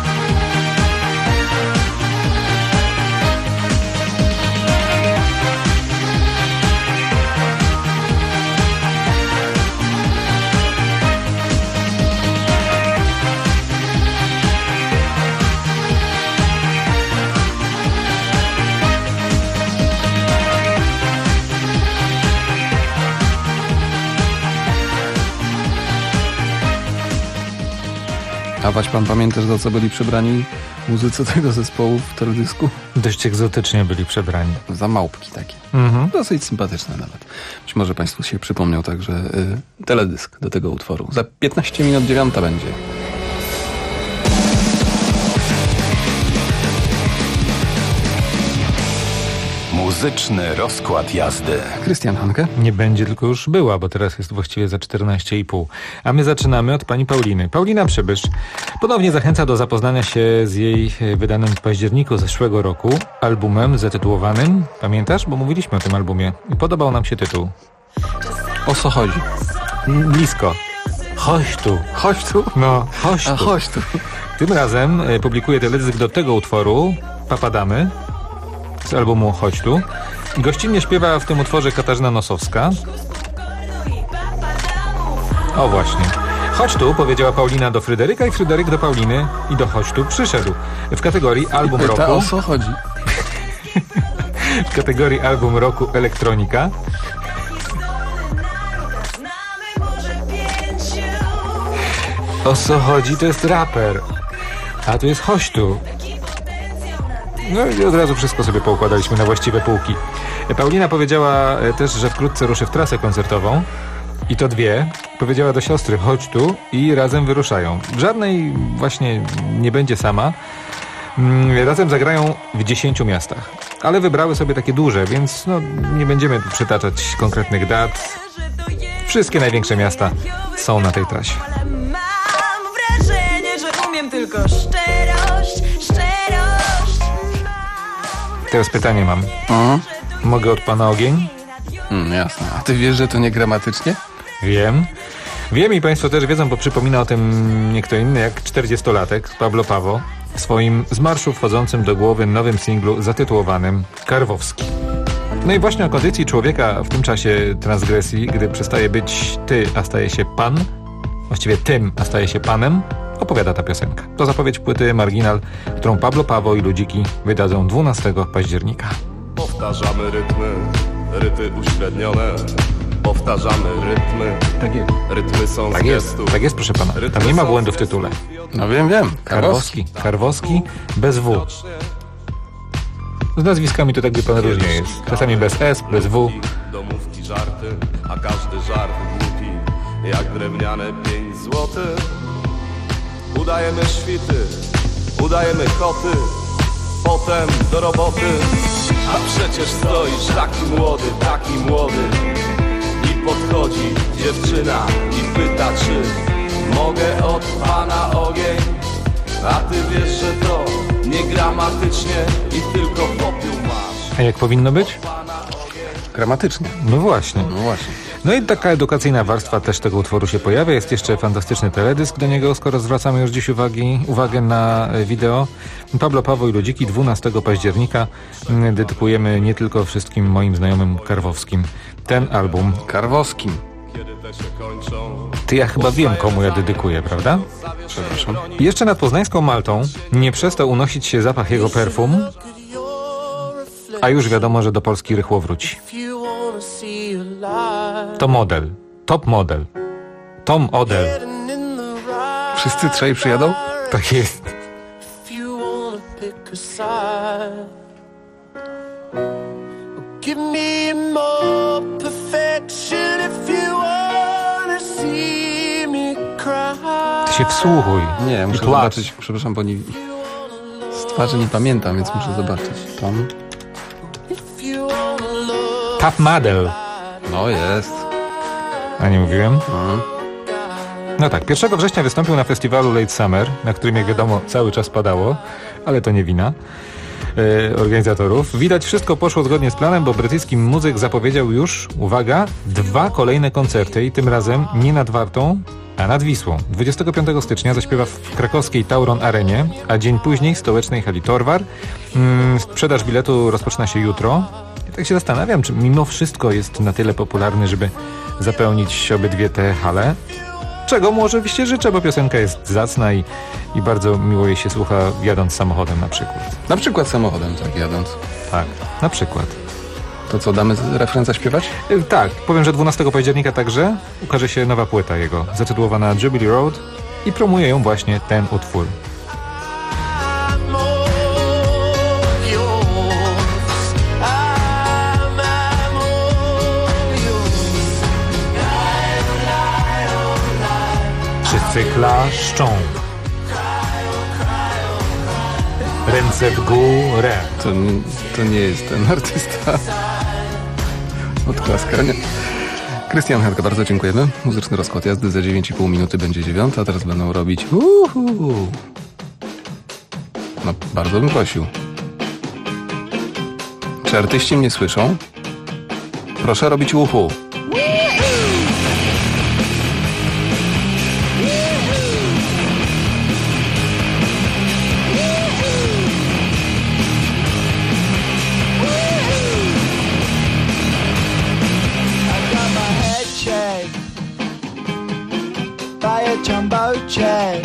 A Waś pan pamiętasz, za co byli przebrani muzycy tego zespołu w teledysku? Dość egzotycznie byli przebrani. Za małpki takie. Dosyć sympatyczne nawet. Być może Państwu się przypomniał także teledysk do tego utworu. Za 15 minut 9 będzie. Muzyczny rozkład jazdy. Krystian Hanke? Nie będzie, tylko już była, bo teraz jest właściwie za 14,5. A my zaczynamy od pani Pauliny. Paulina Przybysz ponownie zachęca do zapoznania się z jej wydanym w październiku zeszłego roku albumem zatytułowanym, pamiętasz? Bo mówiliśmy o tym albumie i podobał nam się tytuł. O co chodzi? Blisko. Chodź tu. Chodź tu? No, chodź tu. A chodź tu. Tym razem publikuje teledysk do tego utworu Papadamy z albumu Chodź tu. Gościnnie śpiewa w tym utworze Katarzyna Nosowska. O właśnie. Chodź tu, powiedziała Paulina do Fryderyka i Fryderyk do Pauliny i do Chodź tu przyszedł. W kategorii album roku. O co chodzi? W kategorii album roku elektronika. O co chodzi? To jest raper. A tu jest Chodź tu. No i od razu wszystko sobie poukładaliśmy na właściwe półki. Paulina powiedziała też, że wkrótce ruszy w trasę koncertową. I to dwie. Powiedziała do siostry chodź tu i razem wyruszają. Żadnej właśnie nie będzie sama. Razem zagrają w 10 miastach. Ale wybrały sobie takie duże, więc no, nie będziemy tu przytaczać konkretnych dat. Wszystkie największe miasta są na tej trasie. Mam wrażenie, że umiem tylko szczerość. Teraz pytanie mam. Mogę od pana ogień? Jasne. A ty wiesz, że to nie gramatycznie? Wiem. Wiem i państwo też wiedzą, bo przypomina o tym nie kto inny jak 40-latek Pablo Pawo w swoim z marszu wchodzącym do głowy nowym singlu zatytułowanym Karwowski. No i właśnie o kondycji człowieka w tym czasie transgresji, gdy przestaje być ty, a staje się pan, właściwie tym, a staje się panem, opowiada ta piosenka. To zapowiedź płyty Marginal, którą Pablo Pawo i Ludziki wydadzą 12 października. Powtarzamy ryty uśrednione. Powtarzamy rytmy. Tak jest. Rytmy są tak z jest, gestów. tak jest, proszę pana. Tam nie ma błędu w tytule. No wiem. Karwowski bez W. Z nazwiskami to tak wie pan różnie jest. Czasami bez S, bez W. Domówki, żarty, a każdy żart głupi, jak drewniane 5 złotych. Udajemy świty, udajemy koty, potem do roboty. A przecież stoisz taki młody. I podchodzi dziewczyna i pyta, czy mogę od pana ogień. A ty wiesz, że to nie gramatycznie i tylko popiół masz. A jak powinno być? Gramatycznie. No właśnie. właśnie. No i taka edukacyjna warstwa też tego utworu się pojawia. Jest jeszcze fantastyczny teledysk do niego, skoro zwracamy już dziś uwagę na wideo. Pablo Pawo i Ludziki 12 października dedykujemy nie tylko wszystkim moim znajomym karwowskim. Ten album. Karwowskim. Ty, ja chyba wiem, komu ja dedykuję, prawda? Przepraszam. Jeszcze nad poznańską Maltą nie przestał unosić się zapach jego perfum, a już wiadomo, że do Polski rychło wróci. To model. Top model. Tom Odell. Wszyscy trzej przyjadą? Tak jest. Give me more perfection if you wanna see me cry. Ty się wsłuchuj. Nie, muszę zobaczyć. Przepraszam, bo z twarzy nie pamiętam, więc muszę zobaczyć. Tom. Top model. No jest. A nie mówiłem? No tak, 1 września wystąpił na festiwalu Late Summer, na którym jak wiadomo cały czas padało, ale to nie wina organizatorów. Widać, wszystko poszło zgodnie z planem, bo brytyjski muzyk zapowiedział już, uwaga, 2 kolejne koncerty i tym razem nie nad Wartą, a nad Wisłą. 25 stycznia zaśpiewa w krakowskiej Tauron Arenie, a dzień później w stołecznej hali Torwar. Sprzedaż biletu rozpoczyna się jutro. Ja tak się zastanawiam, czy mimo wszystko jest na tyle popularny, żeby zapełnić obydwie te hale. Czego mu oczywiście życzę, bo piosenka jest zacna i bardzo miło jej się słucha jadąc samochodem na przykład. Na przykład samochodem, tak, jadąc. Tak, na przykład. To co, damy refren zaśpiewać? Tak, powiem, że 12 października także ukaże się nowa płyta jego, zatytułowana Jubilee Road. i promuje ją właśnie ten utwór. Wszyscy klaszczą. Ręce w górę. To nie jest ten artysta od klaskania. Krystian Herka, bardzo dziękujemy. Muzyczny rozkład jazdy za 9,5 minuty będzie 9, a teraz będą robić No, bardzo bym prosił. Czy artyści mnie słyszą? Proszę robić uhu. Jumbo jet.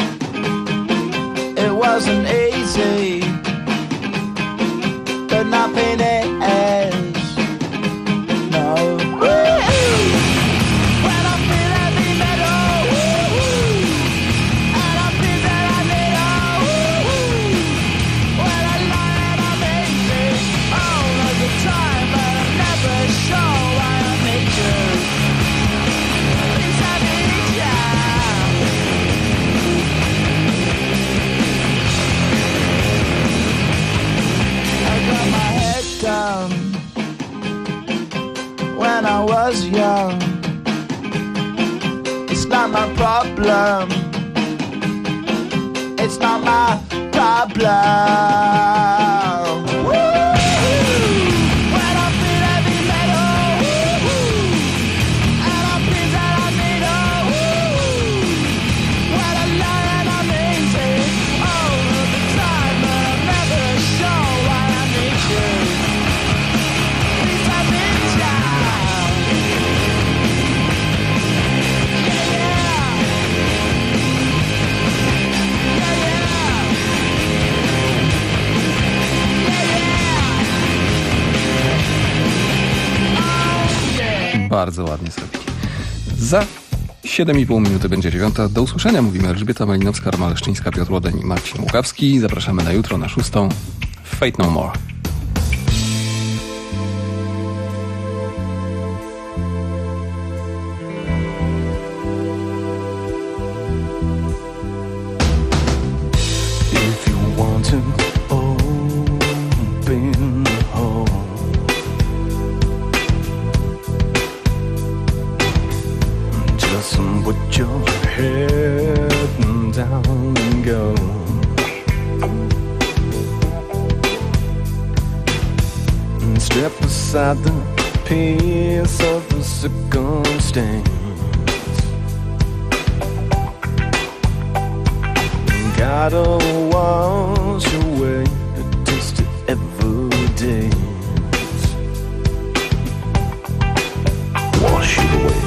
It wasn't easy, but nothing is. No. When I feel heavy metal, and I feel that I need when I lie and I'm easy all of the time, but I'm never sure why I need you. Down when I was young. It's not my problem. It's not my problem. When I feel heavy metal, and I feel that I need when I lie and I'm easy all of the time, but I'm never sure why I need you. Bardzo ładnie zrobili. Za 7,5 minuty będzie 9. Do usłyszenia mówimy Elżbieta Malinowska, Arma Leszczyńska, Piotr Łodoń i Marcin Łukawski. Zapraszamy na jutro na 6. Fate No More. If you want to open the hole, just put your head down and go. And step aside the piece of the circumstance. Gotta wash away the taste of every day. Wash it away.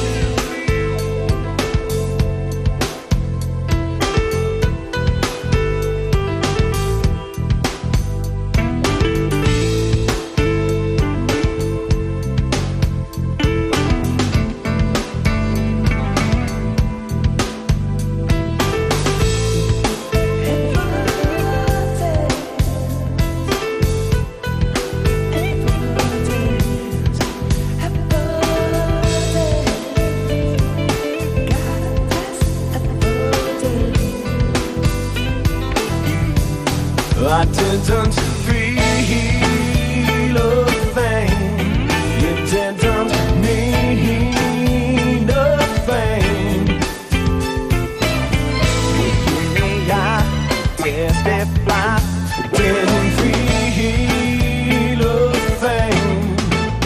I didn't feel a thing. You didn't mean a thing. I testify. Didn't feel a thing.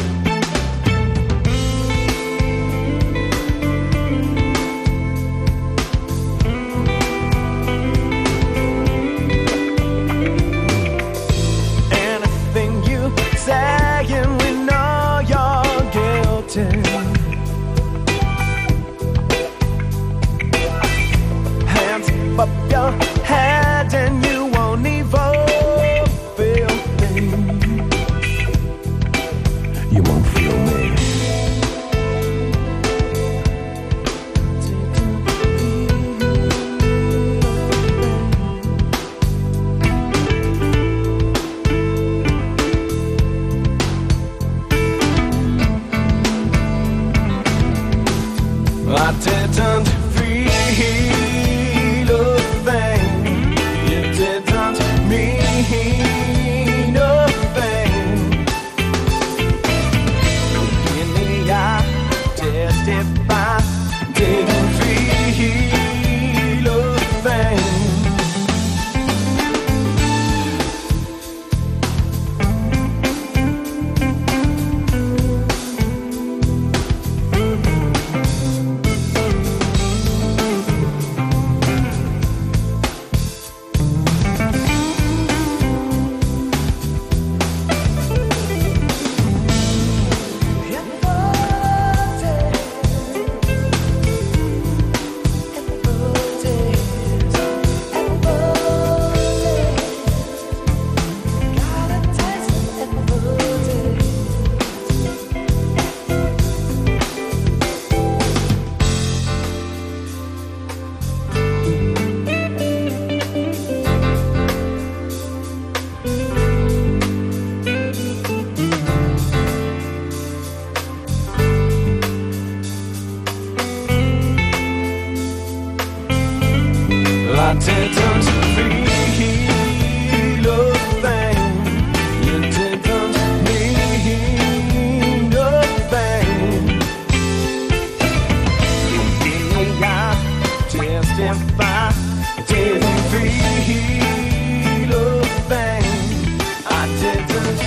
Saying we know you're guilty. Hands up your head and you won't even feel me. You won't feel me. Attention to feel a thing. You didn't mean a thing. You got testify. Didn't feel a thing. I didn't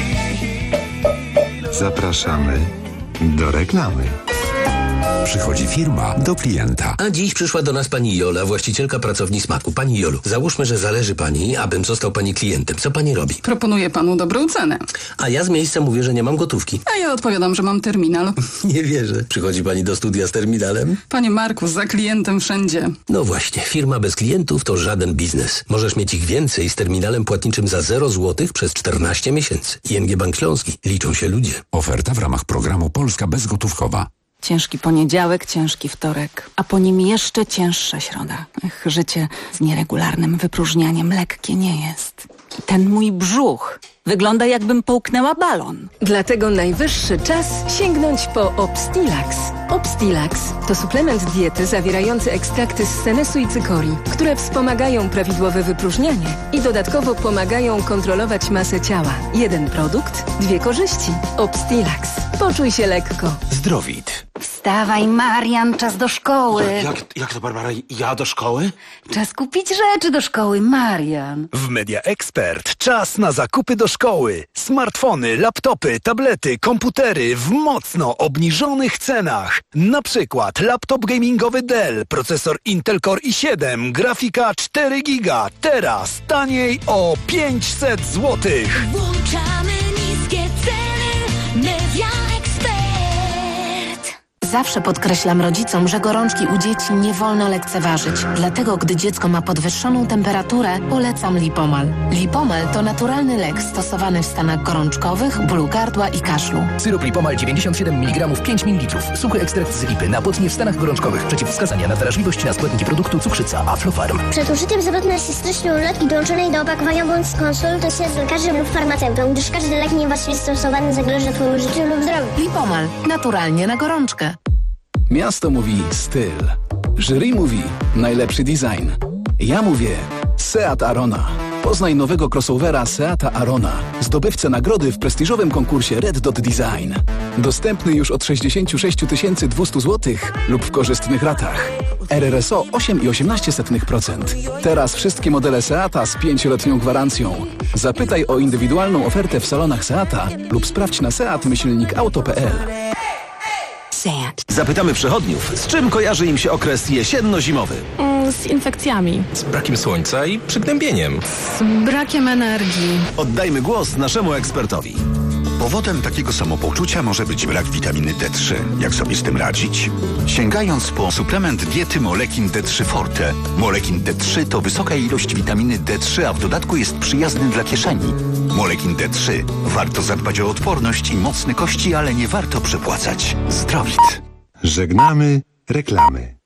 feel. Zapraszamy do reklamy. Przychodzi firma do klienta. A dziś przyszła do nas pani Jola, właścicielka pracowni Smaku. Pani Jolu, załóżmy, że zależy pani, abym został pani klientem. Co pani robi? Proponuję panu dobrą cenę. A ja z miejsca mówię, że nie mam gotówki. A ja odpowiadam, że mam terminal. Nie wierzę. Przychodzi pani do studia z terminalem? Panie Marku, za klientem wszędzie. No właśnie, firma bez klientów to żaden biznes. Możesz mieć ich więcej z terminalem płatniczym za 0 zł przez 14 miesięcy. ING Bank Śląski. Liczą się ludzie. Oferta w ramach programu Polska Bezgotówkowa. Ciężki poniedziałek, ciężki wtorek, a po nim jeszcze cięższa środa. Życie z nieregularnym wypróżnianiem lekkie nie jest. Ten mój brzuch wygląda, jakbym połknęła balon. Dlatego najwyższy czas sięgnąć po Obstilax. Obstilax to suplement diety zawierający ekstrakty z senesu i cykorii, które wspomagają prawidłowe wypróżnianie i dodatkowo pomagają kontrolować masę ciała. Jeden produkt, 2 korzyści. Obstilax. Poczuj się lekko. Zdrowit. Wstawaj, Marian, czas do szkoły. Jak to, Barbara? Ja do szkoły? Czas kupić rzeczy do szkoły, Marian. W Media Expert czas na zakupy do szkoły. Smartfony, laptopy, tablety, komputery w mocno obniżonych cenach. Na przykład laptop gamingowy Dell, procesor Intel Core i7, grafika 4 GB. Teraz taniej o 500 zł. Włączamy niskie ceny. Media Expert. Zawsze podkreślam rodzicom, że gorączki u dzieci nie wolno lekceważyć. Dlatego, gdy dziecko ma podwyższoną temperaturę, polecam Lipomal. Lipomal to naturalny lek stosowany w stanach gorączkowych, bólu gardła i kaszlu. Syrop Lipomal 97 mg 5 ml. Suchy ekstrakt z lipy na potnie w stanach gorączkowych. Przeciwwskazania na wrażliwość na składniki produktu cukrzyca Aflofarm. Przed użyciem zwrotne jest styczną ulotki dołączonej do opakowania bądź skonsultuj się z lekarzem lub farmaceutą, gdyż każdy lek niewłaściwie stosowany zagroży Twojemu życiu lub zdrowiu. Lipomal. Naturalnie na gorączkę. Miasto mówi styl. Jury mówi najlepszy design. Ja mówię Seat Arona. Poznaj nowego crossovera Seata Arona. Zdobywcę nagrody w prestiżowym konkursie Red Dot Design. Dostępny już od 66 200 zł lub w korzystnych ratach. RRSO 8,18%. Teraz wszystkie modele Seata z 5-letnią gwarancją. Zapytaj o indywidualną ofertę w salonach Seata lub sprawdź na seat-auto.pl. Zapytamy przechodniów, z czym kojarzy im się okres jesienno-zimowy? Z infekcjami. Z brakiem słońca i przygnębieniem. Z brakiem energii. Oddajmy głos naszemu ekspertowi. Powodem takiego samopoczucia może być brak witaminy D3. Jak sobie z tym radzić? Sięgając po suplement diety Molekin D3 Forte. Molekin D3 to wysoka ilość witaminy D3, a w dodatku jest przyjazny dla kieszeni. Molekin D3. Warto zadbać o odporność i mocne kości, ale nie warto przepłacać. Zdrowit. Żegnamy reklamy.